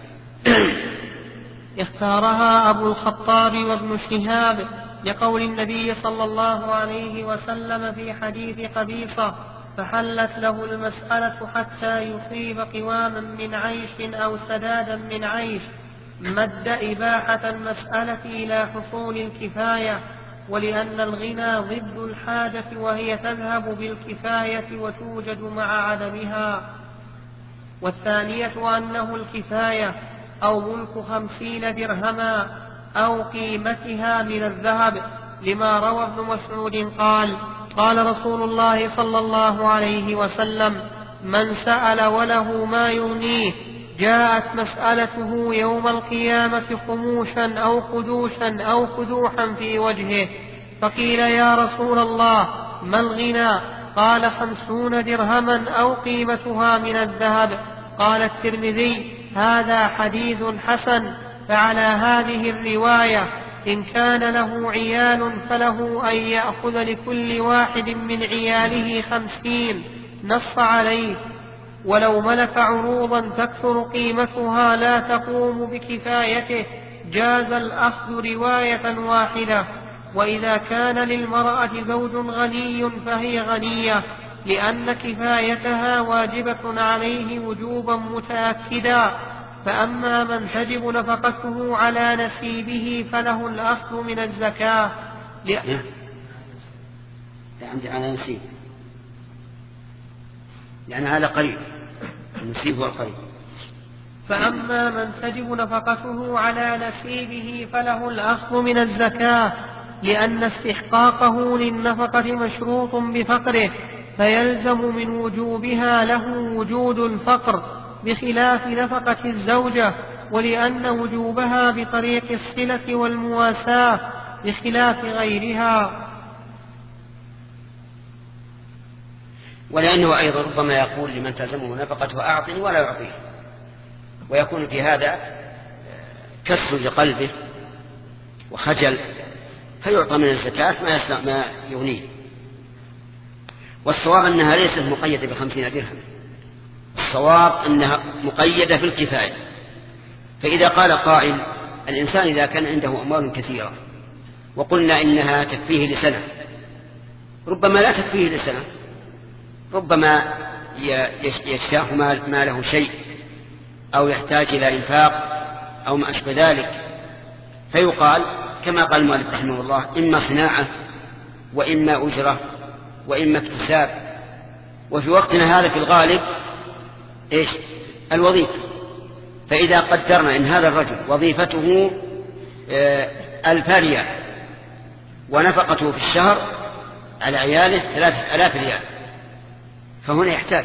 اختارها أبو الخطاب وابن شهاب لقول النبي صلى الله عليه وسلم في حديث قبيصة: فحلت له المسألة حتى يصيب قواما من عيش أو سدادا من عيش. مد إباحة المسألة إلى حصول الكفاية، ولأن الغنى ضد الحاجة وهي تذهب بالكفاية وتوجد مع عدمها. والثانية أنه الكفاية أو ملك خمسين درهما أو قيمتها من الذهب، لما روى ابن مسعود قال: قال رسول الله صلى الله عليه وسلم: من سأل وله ما يغنيه جاءت مسألته يوم القيامة خموشا أو خدوشا أو خدوحا في وجهه، فقيل يا رسول الله ما الغنى؟ قال خمسون درهما أو قيمتها من الذهب. قال الترمذي هذا حديث حسن. فعلى هذه الرواية إن كان له عيال فله أن يأخذ لكل واحد من عياله خمسين، نص عليه. ولو ملك عروضا تكثر قيمتها لا تقوم بكفايته جاز الأخذ رواية واحدة. وإذا كان للمرأة زوج غني فهي غنية، لأن كفايتها واجبة عليه وجوبا متأكدا. فأما من تجب نفقته على نسيبه فله الأخذ من الزكاة. لا عندي على نسيب، يعني هذا قريب، النسيب هو القريب. فأما من تجب نفقته على نسيبه فله الأخذ من الزكاة، لأن استحقاقه للنفقة مشروط بفقره، فيلزم من وجوبها له وجود الفقر بخلاف نفقة الزوجة، ولأن وجوبها بطريق الصلة والمواساة بخلاف غيرها. ولأنه أيضا ربما يقول لمن تلزمه نفقته أعطني ولا يعطيه، ويكون في هذا كسر لقلبه وخجل، فيعطى من الزكاة ما يغنيه. والصواب أنها ليست مقيدة بخمسين درهم، الصواب أنها مقيدة في الكفاية. فإذا قال قائل الإنسان إذا كان عنده أموال كثيرة وقلنا إنها تكفيه لسنة، ربما لا تكفيه لسنة، ربما يشتاق ما له شيء أو يحتاج إلى إنفاق أو ما أشبه ذلك، فيقال كما قال المؤلف رحمه الله إما صناعة وإما أجرة وإما اكتساب. وفي وقتنا هذا في الغالب إيش؟ الوظيفة. فإذا قدرنا إن هذا الرجل وظيفته ألف ريال ونفقته في الشهر على عياله ثلاثة آلاف ريال، فهنا يحتاج،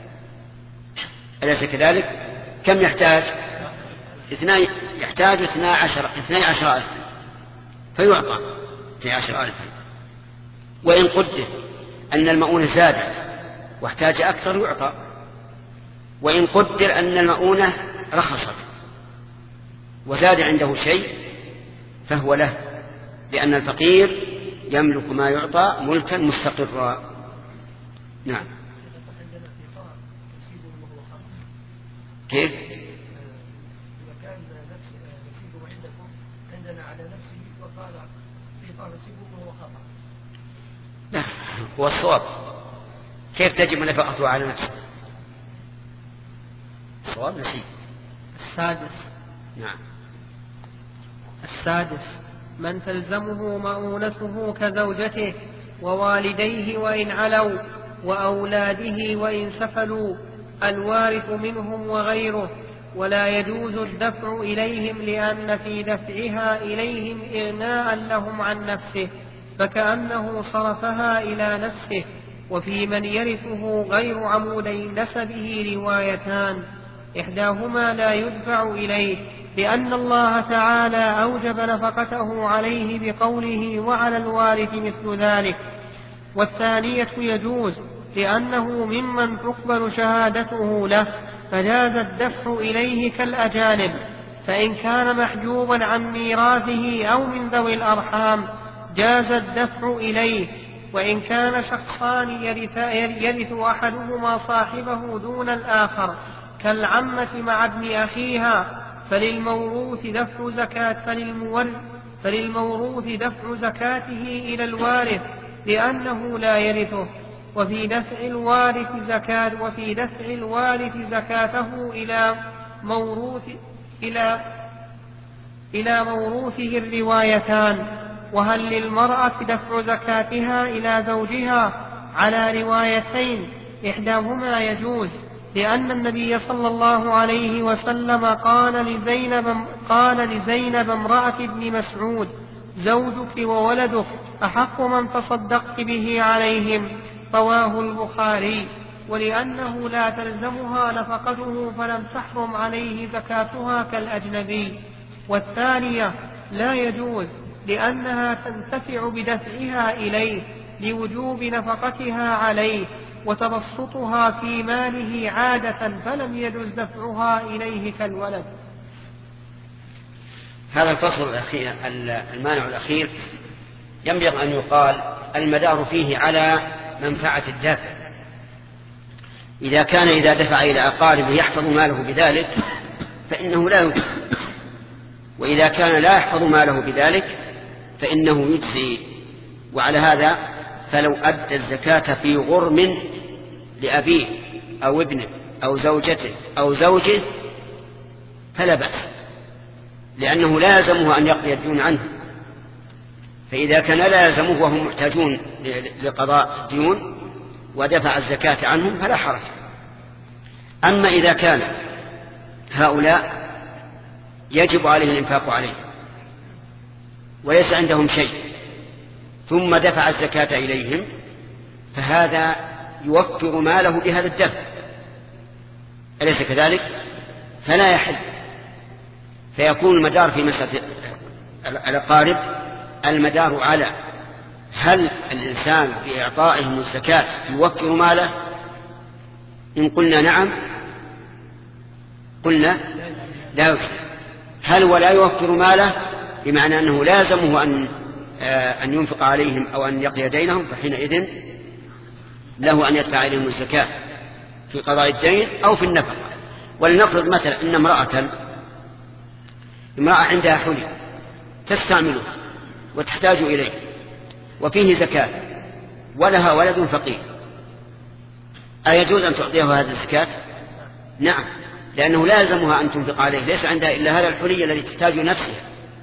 أليس كذلك؟ كم يحتاج؟ اثنين، يحتاج اثنى عشر اثني عشر ألف، فيعطى اثني عشر ألف. وإن قدر أن المؤونة زادت واحتاج أكثر يعطى، وإن قدر أن المؤونة رخصت وزاد عنده شيء فهو له، لأن الفقير يملك ما يعطى ملكا مستقرا. نعم. كيف؟ إذا كان نسيبه عندكم عندنا على نفسه وقال قطع نسيبه وهو خطأ. لا، هو الصواب. كيف تجب نفقته على نفسه؟ الصواب نسيب. السادس. نعم. السادس من تلزمه مؤونته كزوجته ووالديه وإن علوا وأولاده وإن سفلوا، الوارث منهم وغيره، ولا يجوز الدفع إليهم لأن في دفعها إليهم إغناء لهم عن نفسه، فكأنه صرفها إلى نفسه. وفي من يرثه غير عمودي نسبه روايتان، إحداهما لا يدفع إليه لأن الله تعالى أوجب نفقته عليه بقوله وعلى الوارث مثل ذلك، والثانية يجوز لأنه ممن تقبل شهادته له فجاز الدفع إليه كالأجانب، فإن كان محجوبا عن ميراثه أو من ذوي الأرحام جاز الدفع إليه. وإن كان شخصان يرث أحدهما صاحبه دون الآخر كالعمة مع ابن أخيها فللموروث دفع زكاة فللمورث فللموروث دفع زكاته إلى الوارث لأنه لا يرثه، وفي دفع الوارث زكاة وفي دفع الوارث زكاته إلى موروث إلى إلى موروثه الروايتان. وهل للمرأة دفع زكاتها إلى زوجها؟ على روايتين، إحداهما يجوز لأن النبي صلى الله عليه وسلم قال لزينب, قال لزينب امرأة ابن مسعود زوجك وولدك أحق من تصدقت به عليهم، رواه البخاري. ولأنه لا تلزمها نفقته فلم تحرم عليه زكاتها كالأجنبي. والثانية لا يجوز لأنها تنتفع بدفعها إليه لوجوب نفقتها عليه وتبسطها في ماله عادة، فلم يجوز دفعها إليه كالولد. هذا الفصل الأخير المانع الأخير ينبغي أن يقال المدار فيه على منفعة الدافع. إذا كان إذا دفع إلى أقاربه يحفظ ماله بذلك فإنه لا يجزي، وإذا كان لا يحفظ ماله بذلك فإنه يجزي. وعلى هذا فلو أدى الزكاة في غرم لأبيه أو ابنه أو زوجته أو زوجه فلا بأس، لأنه لا يلزمه أن يقضي الدين عنه. فإذا كان لا يلزمه وهم محتاجون لقضاء الديون ودفع الزكاة عنهم فلا حرج. أما إذا كان هؤلاء يجب عليه الإنفاق عليه وليس عندهم شيء ثم دفع الزكاة إليهم فهذا يوفر ماله بهذا الدفع، أليس كذلك؟ فلا يحل. فيكون المدار في مسألة الأقارب المدار على هل الإنسان بإعطائهم الزكاة يوفر ماله؟ إن قلنا نعم قلنا لا يوفر. هل ولا يوفر ماله بمعنى أنه لازمه أن أن ينفق عليهم أو أن يقضي دينهم، فحينئذ له أن يدفع إليهم الزكاة في قضاء الدين أو في النفقة. ولنفرض مثلا أن امرأة امرأة عندها حلي تستعمله وتحتاج إليه وفيه زكاة ولها ولد فقير، أيجوز أن تعطيه هذه الزكاة؟ نعم، لأنه لا يلزمها أن تنفق عليه، ليس عندها إلا هذا الحلي الذي تحتاج نفسها،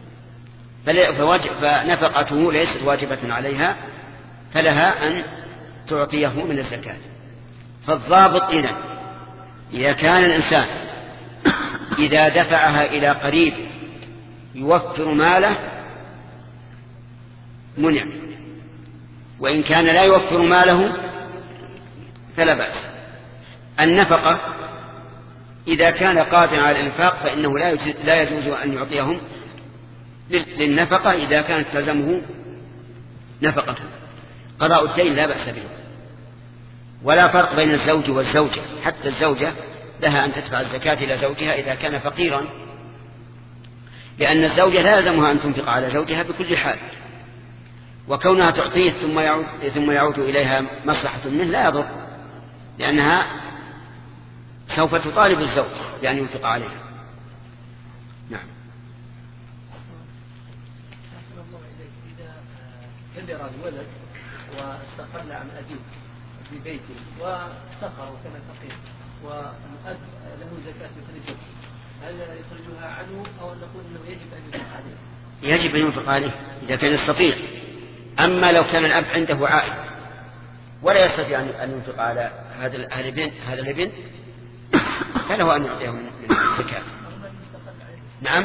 فنفقته ليست واجبة عليها فلها أن تعطيه من الزكاة. فالضابط إذن إذا كان الإنسان إذا دفعها إلى قريب يوفر ماله منع، وإن كان لا يوفر ماله فلا بأس. النفقة إذا كان قادرا على الإنفاق فإنه لا يجوز أن يعطيهم للنفقة إذا كانت تلزمه نفقته. قضاء الدين لا بأس به، ولا فرق بين الزوج والزوجة، حتى الزوجة لها أن تدفع الزكاة إلى زوجها إذا كان فقيرا، لأن الزوجة لا يلزمها أن تنفق على زوجها بكل حال، وكونها تعطيه ثم يعود, ثم يعود إليها مصلحة منه لا يضر، لأنها سوف تطالب الزوج بأن ينفق عليها. نعم. كبر الولد واستقل عن أبيه في بيته وافتقر وكان فقير والأب له زكاة يخرجها، هل يخرجها عنه أو نقول أنه يجب أن ينفق عليه؟ يجب أن ينفق عليه إذا كان يستطيع. أما لو كان الأب عنده عائد ولا يستطيع أن ينفق على هذا الابن هذا الابن فله أن يعطيه من الزكاة. نعم،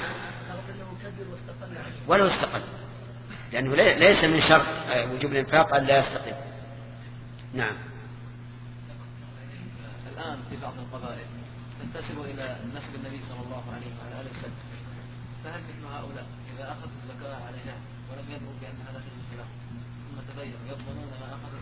ولو استقل، لأنه ليس من شرط وجوب الإنفاق أن لا يستقل. نعم. الآن في بعض القبائل تنتسب إلى نسب النبي صلى الله عليه وعلى آله وسلم، فهل مثل هؤلاء إذا أخذوا الزكاة عليها ولم يدروا بأن هذا في الخلاف ثم تبين يضمنون ما أخذوا؟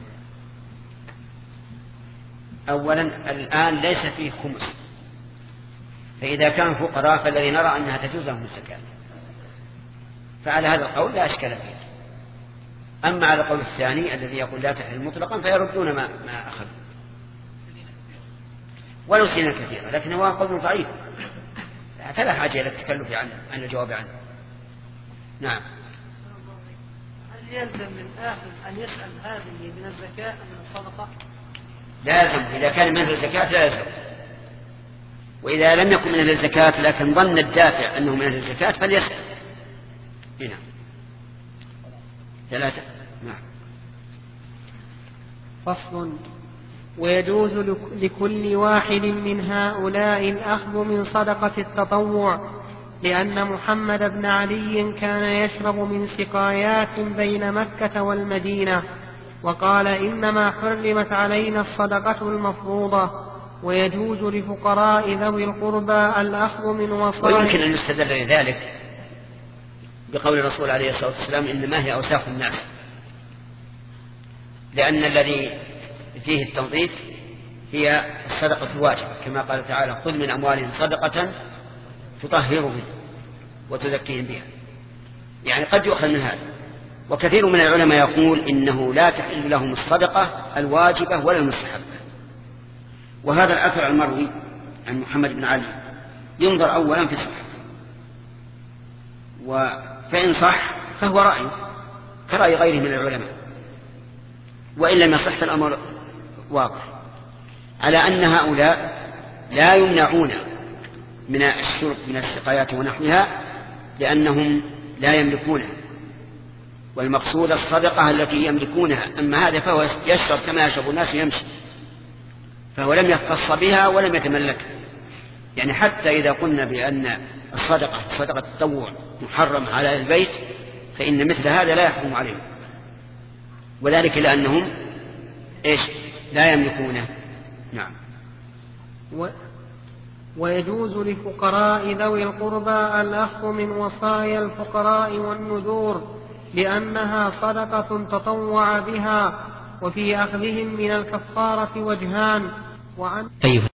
أولا الآن ليس فيه خمس، فإذا كانوا فقراء فالذي نرى أنها تجوز لهم الزكاة، فعلى هذا القول لا أشكال فيه. أما على القول الثاني الذي يقول لا تحل مطلقا فيردون ما, ما أخذوا ولو سنين كثيرة، لكن هو قول ضعيف فلا حاجة إلى التكلف عنه عن الجواب عنه. نعم. هل يلزم من آخر أن يسأل هذه من الزكاة أم من الصدقة؟ لازم، إذا كان من الزكاة لازم، وإذا لم يكن من الزكاة لكن ظن الدافع أنه من الزكاة فليسأل. هنا ثلاثة. نعم. فصل. ويجوز لكل واحد من هؤلاء الأخذ من صدقة التطوع، لأن محمد بن علي كان يشرب من سقايات بين مكة والمدينة، وقال إنما حرمت علينا الصدقة المفروضة ويجوز لفقراء ذوي القربى الأخذ من وصايا. ويمكن أن يستدل لذلك بقول الرسول عليه الصلاة والسلام إنما هي أوساخ الناس، لأن الذي فيه التنظيف هي الصدقة الواجبة، كما قال تعالى خذ من أموالهم صدقة تطهرهم وتزكيهم بها، يعني قد يؤخذ من هذا. وكثير من العلماء يقول إنه لا تحل لهم الصدقة الواجبة ولا المستحبة. وهذا الأثر المروي عن محمد بن علي ينظر أولا في صحته، فإن صح فهو رأي كرأي غيره من العلماء، وإن لم يصح فالأمر واضح على أن هؤلاء لا يمنعون من الشرب من السقايات ونحوها لأنهم لا يملكونها، والمقصود الصدقة التي يملكونها. أما هذا فهو يشرب كما يشرب الناس يمشي، فهو لم يختص بها ولم يتملكها. يعني حتى إذا قلنا بأن الصدقة صدقة التطوع محرم على البيت فإن مثل هذا لا يحرم عليهم، وذلك لأنهم إيش لا يملكونه. نعم. و... ويجوز لفقراء ذوي القربى الأخذ من وصايا الفقراء والنذور لأنها صدقة تطوع بها، وفي أخذهم من الكفارة وجهان. وعن